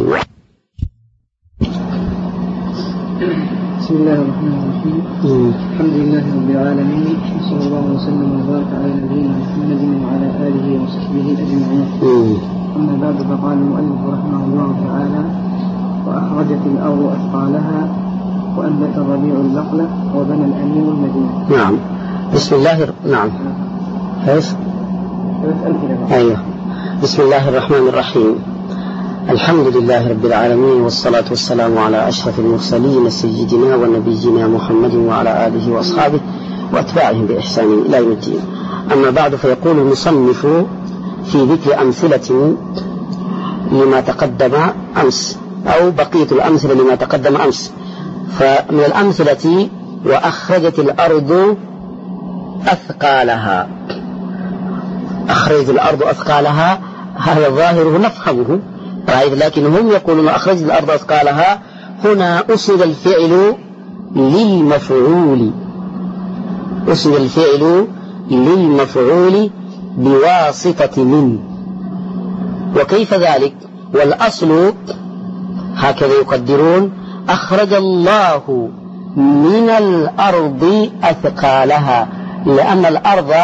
بسم الله الرحمن الرحيم. الحمد لله رب العالمين، وصلى الله وسلم وبارك على نبينا محمد وعلى آله وصحبه أجمعين. أما بعد، فقال المؤلف رحمه الله تعالى وأخرجت الأرض أثقالها وأنبت الربيع البقلة وبنى الأمير المدينة. نعم بسم الله. نعم ايش؟ أيوه. بسم الله الرحمن الرحيم. الحمد لله رب العالمين، والصلاة والسلام على أشرف المرسلين سيدنا ونبينا محمد وعلى آله وأصحابه وأتباعهم بإحسان إلى يوم الدين. أما بعد، فيقول المصنف في ذكر أمثلة لما تقدم أمس أو بقية الأمثلة لما تقدم أمس. فمن الأمثلة وأخرجت الأرض أثقالها. أخرجت الأرض أثقالها هذا الظاهر نفهمه، لكن هم يقولون أخرجت الأرض أثقالها، هنا أسند الفعل للمفعول، أسند الفعل للمفعول بواسطة من. وكيف ذلك؟ والأصل هكذا يقدرون أخرج الله من الأرض أثقالها، لأن الأرض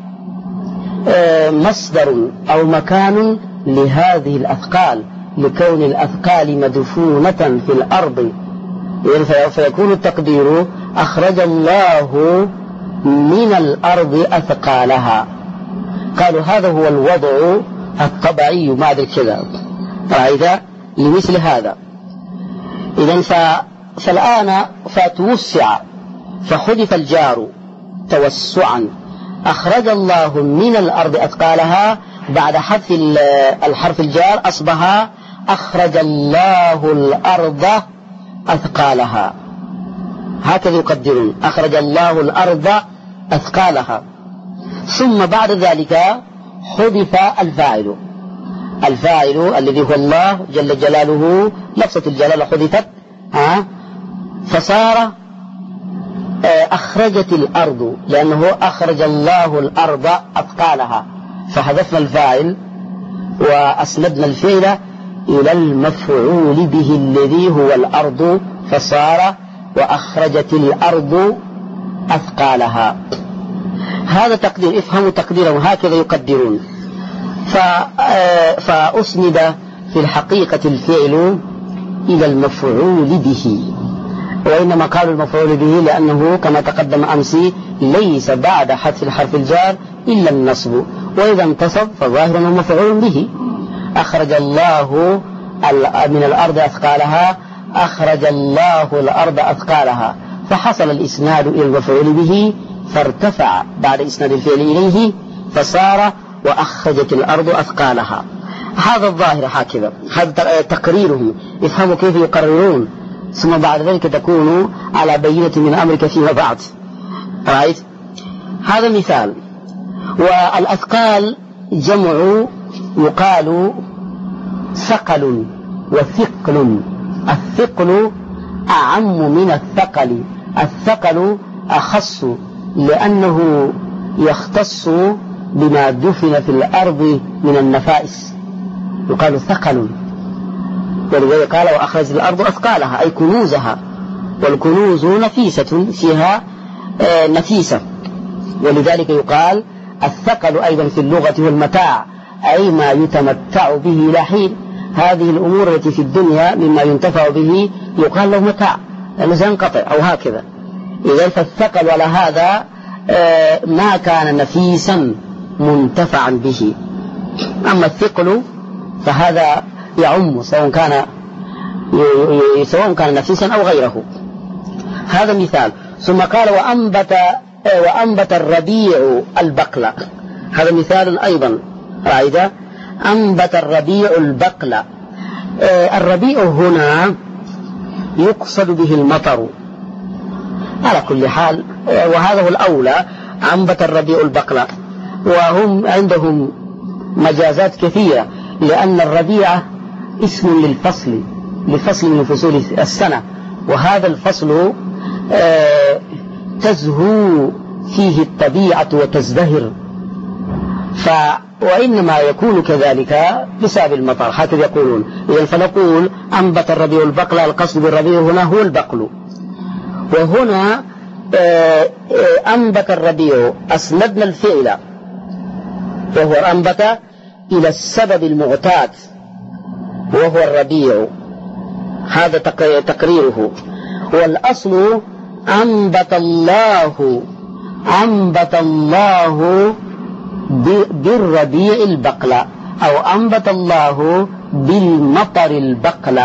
مصدر أو مكان لهذه الأثقال، لكون الأثقال مدفونة في الأرض، فيكون التقدير أخرج الله من الأرض أثقالها. قالوا هذا هو الوضع الطبيعي ما أدري كذا، فإذا لمثل هذا إذن فالآن فتوسع فحذف الجار توسعا، أخرج الله من الأرض أثقالها، بعد حذف الحرف الجار أصبح أخرج الله الأرض أثقالها. هكذا يقدرون أخرج الله الأرض أثقالها. ثم بعد ذلك حذف الفاعل، الفاعل الذي هو الله جل جلاله، لفظة الجلالة حذفت، ها فصار أخرجت الأرض، لأنه أخرج الله الأرض أثقالها، فحذفنا الفاعل وأسندنا الفعل إلى المفعول به الذي هو الأرض، فصار وأخرجت الأرض أثقالها. هذا تقدير، افهموا تقديرهم، هكذا يقدرون. فأسند في الحقيقة الفعل إلى المفعول به، وإنما قالوا المفعول به لأنه كما تقدم أمس ليس بعد حذف الحرف الجار إلا النصب، وإذا انتصب فظاهرا مفعول به. أخرج الله من الأرض أثقالها، أخرج الله الأرض أثقالها، فحصل الإسناد إلى المفعول به فارتفع بعد إسناد الفعل إليه فصار وأخرجت الأرض أثقالها. هذا الظاهر هكذا، هذا تقريرهم، افهموا كيف يقررون، ثم بعد ذلك تكونوا على بينة من أمرك فيما بعد. right. هذا مثال. والأثقال جمع يقال ثقل وثقل. الثقل أعم من الثقل، الثقل أخص لأنه يختص بما دفن في الأرض من النفائس، يقال ثقل. ولذلك قال وأخرج الأرض أثقالها أي كنوزها، والكنوز نفيسة فيها آه نفيسة، ولذلك يقال الثقل أيضا في اللغة والمتاع أي ما يتمتع به إلى حين. هذه الأمور التي في الدنيا مما ينتفع به يقال له متاع لأنه سينقطع أو هكذا. إذن فالثقل على هذا آه ما كان نفيسا منتفعا به. أما الثقل فهذا يعم سواء كان سواء كان نفيسا أو غيره. هذا مثال. ثم قال وأنبت وأنبت الربيع البقل، هذا مثال أيضا. رأيت أنبت الربيع البقل. الربيع هنا يقصد به المطر على كل حال، وهذا هو الأولى. أنبت الربيع البقل، وهم عندهم مجازات كثيرة، لأن الربيع اسم للفصل، لفصل من فصول السنة، وهذا الفصل آه تزهو فيه الطبيعة وتزدهر، ف وإنما يكون كذلك بسبب المطر، هكذا يقولون. إذن فنقول أنبت الربيع البقل، القصد بالربيع هنا هو البقل. وهنا آه آه أنبت الربيع أسندنا الفعل وهو أنبت إلى السبب المعتاد وهو الربيع، هذا تقريره. والأصل أنبت الله أنبت الله بالربيع البقل، أو أنبت الله بالمطر البقل،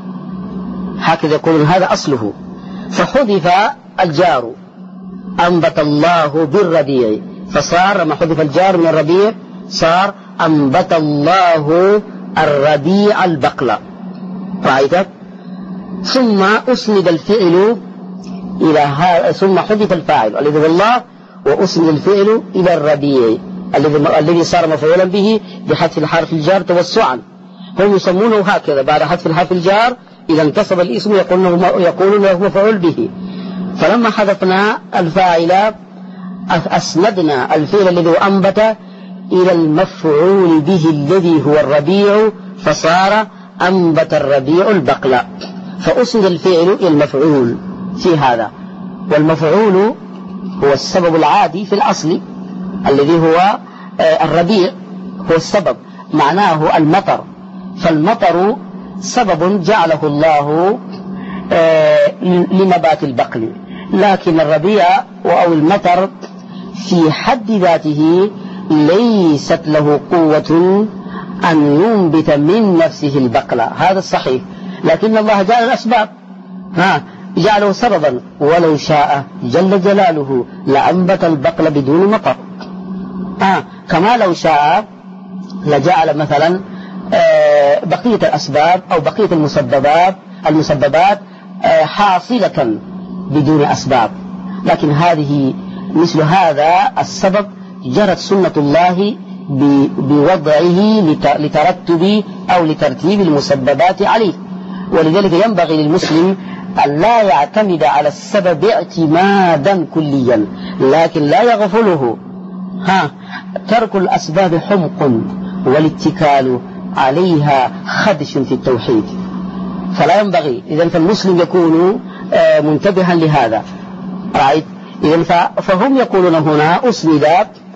هكذا يقولون، هذا أصله. فحذف الجار أنبت الله بالربيع، فصار لما حذف الجار من الربيع صار أنبت الله الربيع البقل. رأيت؟ ثم أسند الفعل إلى ها... ثم حذف الفاعل الذي هو الله، وأسند الفعل إلى الربيع الذي الذي صار مفعولا به بحذف الحرف الجار توسعا. هم يسمونه هكذا، بعد حذف الحرف الجار إذا انتصب الاسم يقولون له مفعول به. فلما حذفنا الفاعل أسندنا الفعل الذي هو أنبت إلى المفعول به الذي هو الربيع، فصار أنبت الربيع البقل. فأسند الفعل إلى المفعول في هذا، والمفعول هو السبب العادي في الأصل الذي هو الربيع، هو السبب، معناه المطر. فالمطر سبب جعله الله لنبات البقل، لكن الربيع أو المطر في حد ذاته ليست له قوة أن ينبت من نفسه البقل، هذا الصحيح. لكن الله جعل الأسباب، ها جعله سببا، ولو شاء جل جلاله لأنبت البقل بدون مطر. آه كما لو شاء لجعل مثلا آه بقية الأسباب أو بقية المسببات المسببات آه حاصلة بدون أسباب. لكن هذه مثل هذا السبب جرت سنة الله بوضعه لترتب أو لترتيب المسببات عليه. ولذلك ينبغي للمسلم أن لا يعتمد على السبب اعتمادا كليا، لكن لا يغفله. ها ترك الأسباب حمق، والاتكال عليها خدش في التوحيد، فلا ينبغي. إذن فالمسلم يكون منتبها لهذا. رأيت؟ إذن فهم يقولون هنا أسند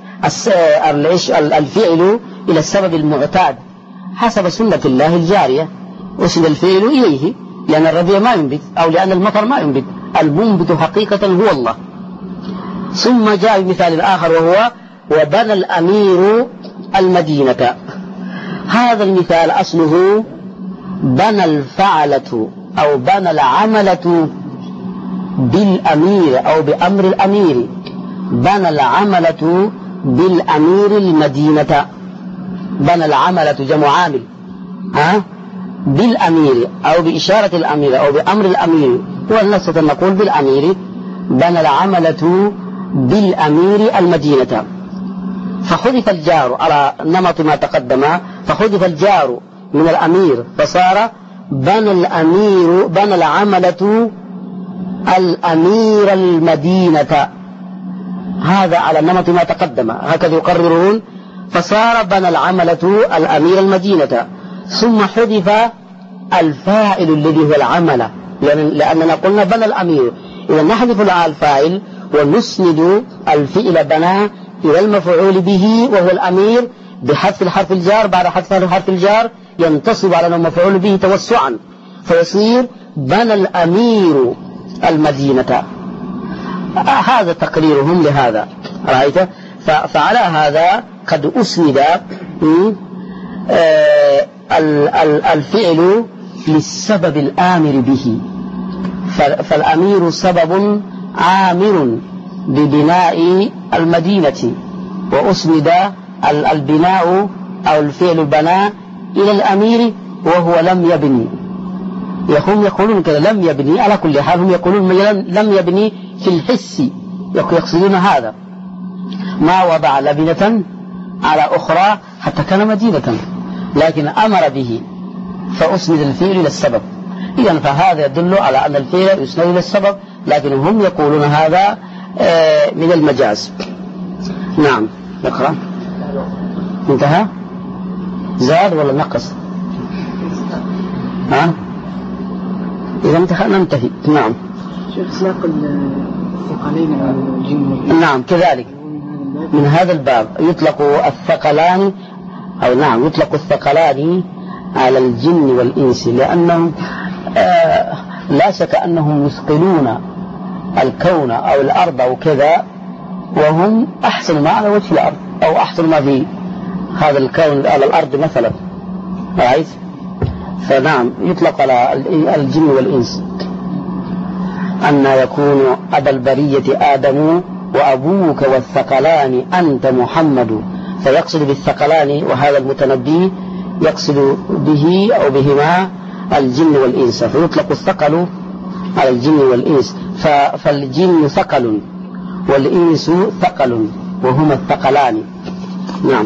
الفعل إلى السبب المعتاد حسب سنة الله الجارية، أسند الفعل إليه لأن الربيع ما ينبت أو لأن المطر ما ينبت، المنبت حقيقة هو الله. ثم جاء بمثال آخر وهو وبنى الأمير المدينة. هذا المثال أصله بنى الفعلة أو بنى العملة بالأمير أو بأمر الأمير، بنى العملة بالأمير المدينة، بنى العملة جمع عامل ها بالأمير أو بإشارة الأمير أو بأمر الأمير، والنسبة نقول بالأمير، بنى العملة بالأمير المدينة. فحذف الجار على نمط ما تقدم، فحذف الجار من الأمير فصار بنى الأمير بنى العملة الأمير المدينة، هذا على نمط ما تقدم، هكذا يقررون. فصار بنى العملة الأمير المدينة، ثم حذف الفاعل الذي هو العمل، لأننا قلنا بنى الأمير، إذا نحذف الفاعل ونسند الفعل بنى إلى المفعول به وهو الأمير بحذف الحرف الجار، بعد حذف الحرف الجار ينتصب على المفعول به توسعا، فيصير بنى الأمير المدينة. هذا تقريرهم لهذا، رأيت؟ فعلى هذا قد أسند الفعل للسبب الآمر به، فالأمير سبب عامر ببناء المدينة، وأسند البناء أو الفعل البناء إلى الأمير وهو لم يبني. هم يقولون كذا لم يبني، على كل حال هم يقولون لم يبني في الحس، يقصدون هذا، ما وضع لبنة على أخرى حتى كان مدينة، لكن أمر به فأسند الفعل إلى السبب. إذن فهذا يدل على أن الفعل يسند إلى السبب، لكن هم يقولون هذا من المجاز. نعم، نقرأ. انتهى؟ زاد ولا نقص؟ ها؟ إذا انتهى ننتهي. نعم. شيخ سياق الثقلين على الجن. نعم كذلك من هذا الباب يطلق الثقلان، أو نعم يطلق الثقلان على الجن والإنس، لأنهم آه لا شك أنهم يثقلون الكون أو الأرض أو كذا، وهم أحسن ما على وجه الأرض أو أحسن ما في هذا الكون على الأرض مثلا، رأيت؟ فنعم يطلق على الجن والإنس أن يكون أبا البرية آدم وأبوك والثقلان أنت محمد، فيقصد بالثقلان وهذا المتنبي يقصد به أو بهما الجن والإنس، فيطلق الثقل على الجن والإنس، فالجن ثقل والإنس ثقل وهما الثقلان. نعم.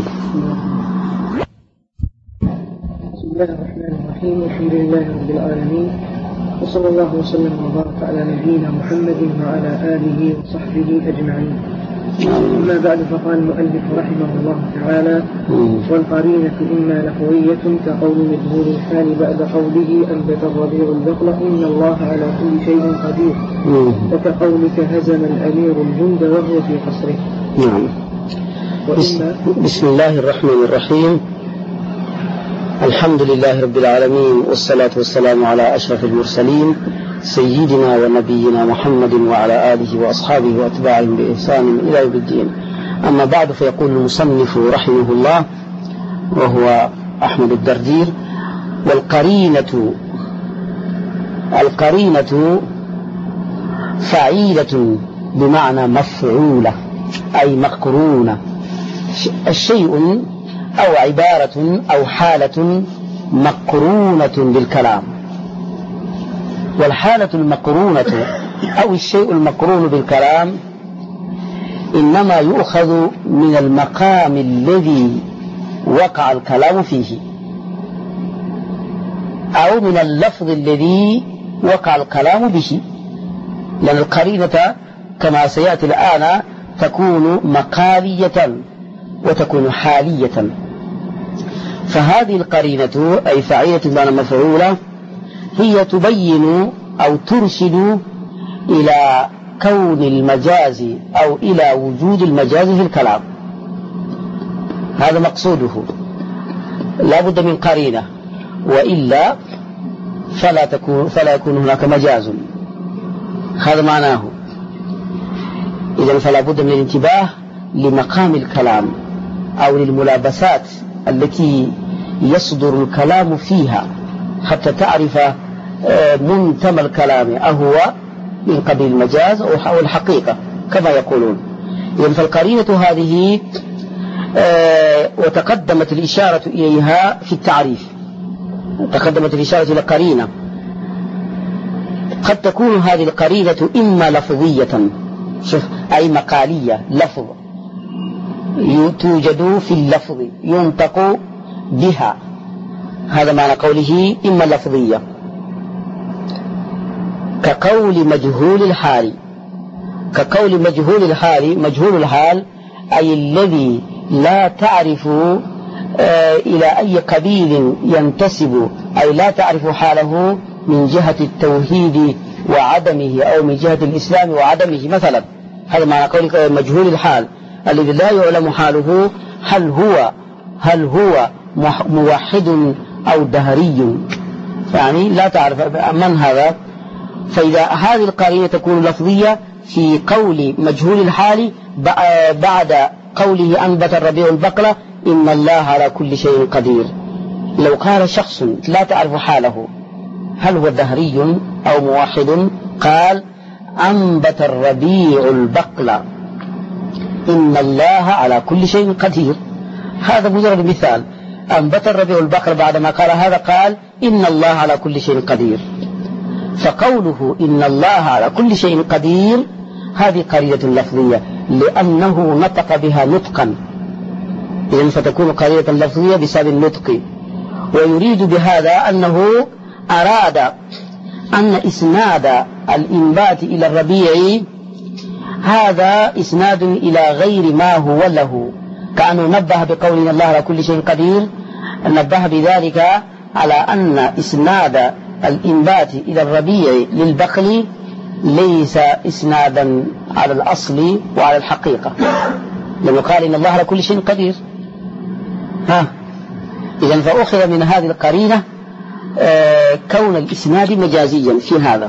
بسم الله الرحمن الرحيم، الحمد لله رب العالمين، وصلى الله وسلم وبارك على نبينا محمد وعلى آله وصحبه أجمعين. أما بعد، فقال المؤلف رحمه الله تعالى: والقرينة إما لفظية كقول مجهول الحال بعد قوله أنبت الربيع البقل إن الله على كل شيء قدير، وكقولك هزم الأمير الجند وهو في قصره. نعم. بسم الله الرحمن الرحيم، الحمد لله رب العالمين، والصلاة والسلام على أشرف المرسلين سيدنا ونبينا محمد وعلى آله وأصحابه وأتباعهم بإحسان إلى يوم الدين. أما بعد، فيقول المصنف رحمه الله وهو أحمد الدردير: والقرينة القرينة فعيلة بمعنى مفعولة أي مقرونة، الشيء أو عبارة أو حالة مقرونة بالكلام. والحالة المقرونة أو الشيء المقرون بالكلام إنما يؤخذ من المقام الذي وقع الكلام فيه، أو من اللفظ الذي وقع الكلام به، لأن القرينة كما سيأتي الآن تكون مقالية وتكون حالية. فهذه القرينة أي فعيلة بمعنى مفعولة هي تبين أو ترشد إلى كون المجاز أو إلى وجود المجاز في الكلام، هذا مقصوده، لا بد من قرينة، وإلا فلا تكون فلا يكون هناك مجاز. هذا معناه. إذن فلا بد من الانتباه لمقام الكلام أو للملابسات التي يصدر الكلام فيها حتى تعرف منتمى الكلام أهو من قبل المجاز أو الحقيقة كما يقولون. إذن فالقرينة هذه وتقدمت الإشارة إليها في التعريف، تقدمت الإشارة إلى قرينة. قد تكون هذه القرينة إما لفظية أي مقالية، لفظ توجد في اللفظ ينطق بها، هذا معنى قوله إما لفظية، كقول مجهول الحال. كقول مجهول الحال، مجهول الحال أي الذي لا تعرف آه إلى أي قبيل ينتسب، أي لا تعرف حاله من جهة التوحيد وعدمه أو من جهة الإسلام وعدمه مثلا. هذا معنى قولك مجهول الحال الذي لا يعلم حاله، هل هو هل هو موحد أو دهري، يعني لا تعرف من هذا. فإذا هذه القرينة تكون لفظية في قول مجهول الحال بعد قوله أنبت الربيع البقلة إن الله على كل شيء قدير. لو قال شخص لا تعرف حاله هل هو دهري أو موحد، قال أنبت الربيع البقلة إن الله على كل شيء قدير، هذا مجرد مثال. أنبت الربيع البقلة بعدما قال هذا قال إن الله على كل شيء قدير. فقوله إن الله على كل شيء قدير هذه قرينة لفظية لأنه نطق بها نطقا، إذن فتكون قرينة لفظية بسبب النطق. ويريد بهذا أنه أراد أن إسناد الإنبات إلى الربيع هذا إسناد إلى غير ما هو له، كأنه نبه بقول إن الله على كل شيء قدير، نبه بذلك على أن إسناد الإنبات إلى الربيع للبقل ليس إسنادا على الأصل وعلى الحقيقة، لأنه قال إن الله على كل شيء قدير. ها إذن فأخذ من هذه القرينة آه كون الإسناد مجازيا في هذا.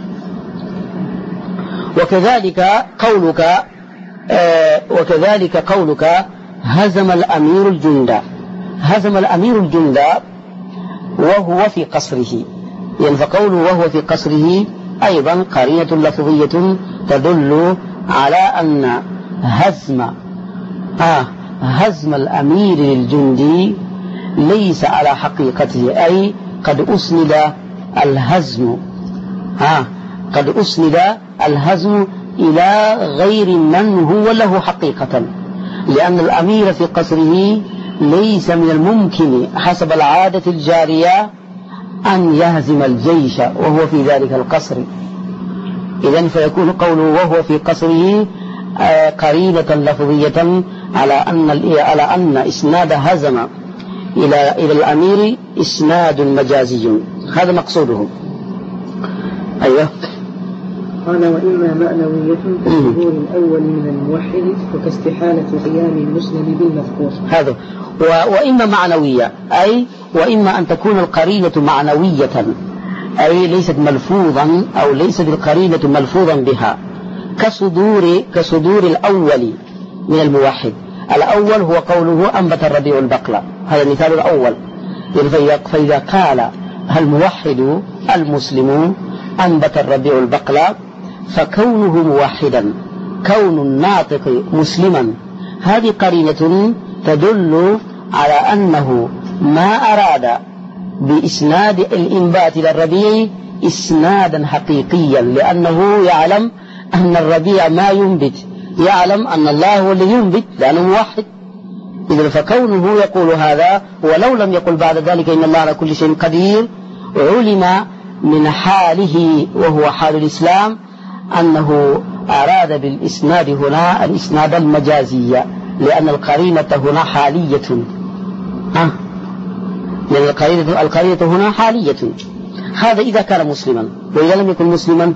وكذلك قولك آه وكذلك قولك هزم الأمير الجند، هزم الأمير الجند وهو في قصره، يعني فقوله وهو في قصره أيضا قرينة لفظية تدل على أن هزم آه هزم الأمير للجندي ليس على حقيقته، أي قد أسند الهزم آه قد أسند الهزم إلى غير من هو له حقيقة، لأن الأمير في قصره ليس من الممكن حسب العادة الجارية أن يهزم الجيش وهو في ذلك القصر. إذن فيكون قوله وهو في قصره قرينة لفظية على أن على أن إسناد هزم إلى إلى الأمير إسناد مجازي، هذا مقصوده. أيوه. قال وإما معنوية كالظهور الأول من الموحد وكاستحالة قيام المسلم بالمذكور. هذا وإما معنوية أي وإما أن تكون القرينة معنوية أي ليست ملفوظا أو ليست القرينة ملفوظا بها، كصدور كصدور الأول من الموحد. الأول هو قوله أنبت الربيع البقلة، هذا المثال الأول. فإذا قال الموحد المسلم أنبت الربيع البقلة فكونه موحدا، كون الناطق مسلما، هذه قرينة تدل على أنه ما أراد بإسناد الإنبات إلى الربيع إسنادا حقيقيا، لأنه يعلم أن الربيع ما ينبت، يعلم أن الله هو الذي ينبت لأنه موحد. إذن فكونه يقول هذا ولو لم يقل بعد ذلك إن الله على كل شيء قدير، علم من حاله وهو حال الإسلام أنه أراد بالإسناد هنا الإسناد المجازي، لأن القرينة هنا حالية. ها؟ لأن القرينة القرينة هنا حالية. هذا إذا كان مسلما، وإذا لم يكن مسلما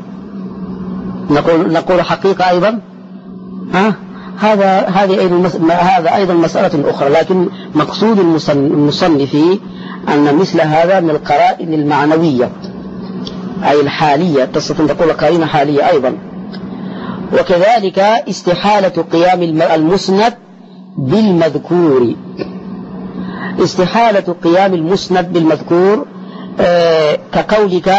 نقول نقول حقيقة أيضا. ها؟ هذا هذه أيضا هذا أيضا مسألة أخرى، لكن مقصود المصنف أن مثل هذا من القرائن المعنوية أي الحالية، تستطيع أن تقول قرينة حالية أيضا. وكذلك استحالة قيام المسند بالمذكور، استحالة قيام المسند بالمذكور آه كقولك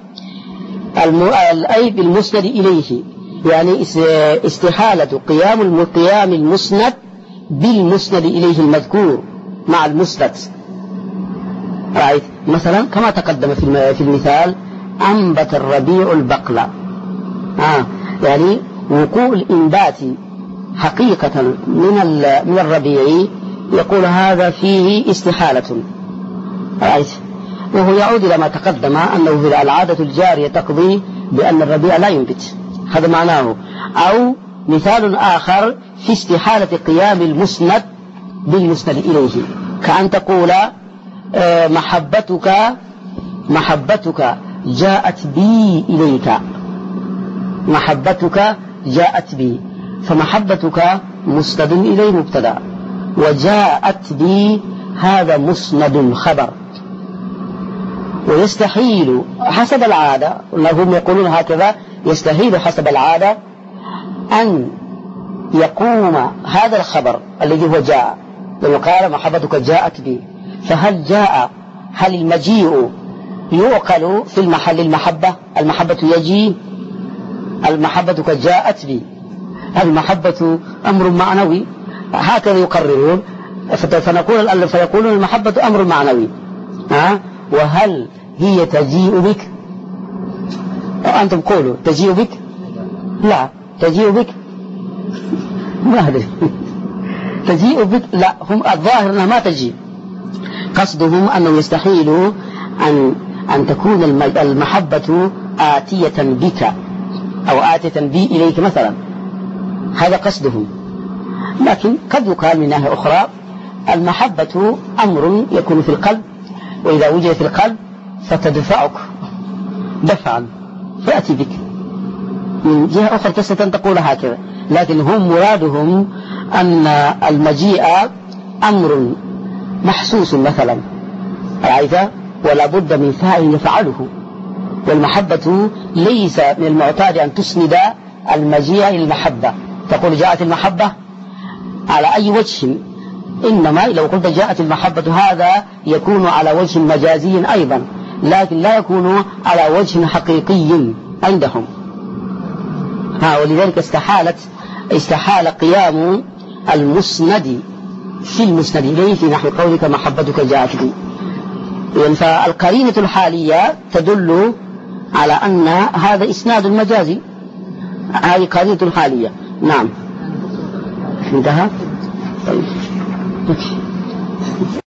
أي بالمسند إليه، يعني استحالة قيام قيام المسند بالمسند إليه المذكور مع المسند. رأيت مثلا كما تقدم في المثال أنبت الربيع البقلة، آه يعني وقوع الإنبات حقيقة من من الربيع، يقول هذا فيه استحالة. رأيت، وهو يعود إلى ما تقدم أنه في العادة الجارية تقضي بأن الربيع لا ينبت، هذا معناه. أو مثال آخر في استحالة قيام المسند بالمسند إليه، كأن تقول محبتك محبتك جاءت بي إليك، محبتك جاءت بي، فمحبتك مسند إليه مبتدأ، وجاءت بي هذا مسند خبر. ويستحيل حسب العادة، هم يقولون هكذا، يستحيل حسب العادة أن يقوم هذا الخبر الذي هو جاء، لأنه قال محبتك جاءت بي، فهل جاء، هل المجيء يعقل في المحل المحبة؟ المحبة يجي، المحبتك جاءت بي، المحبة أمر معنوي، هكذا يقررون. فنقول فيقولون المحبة أمر معنوي، ها؟ وهل هي تجيء بك؟ أنتم قولوا تجيء بك؟ لا، تجيء بك ما أدري تجيء بك لا، هم الظاهر أنها ما تجيء. قصدهم أنه يستحيل أن أن تكون المحبة آتية بك أو آتية بي إليك مثلا، هذا قصدهم. لكن قد يقال من ناحية أخرى المحبة أمر يكون في القلب، وإذا وجد في القلب فتدفعك دفعا فأتي بك. من جهة أخرى تستطيع أن تقول هكذا، لكن هم مرادهم أن المجيء أمر محسوس مثلا، رأيت، ولا بد من فاعل يفعله. والمحبة ليس من المعتاد أن تسند المجيء إلى المحبة، تقول جاءت المحبة على أي وجه، إنما لو قلت جاءت المحبة هذا يكون على وجه مجازي أيضا، لكن لا يكون على وجه حقيقي عندهم. ها، ولذلك استحالت استحال قيام المسند في المسند إليه في نحو قولك محبتك جاءت بي. فالقرينة الحالية تدل على أن هذا إسناد مجازي، هذه قرينة الحالية. نعم، انتهى. طيب.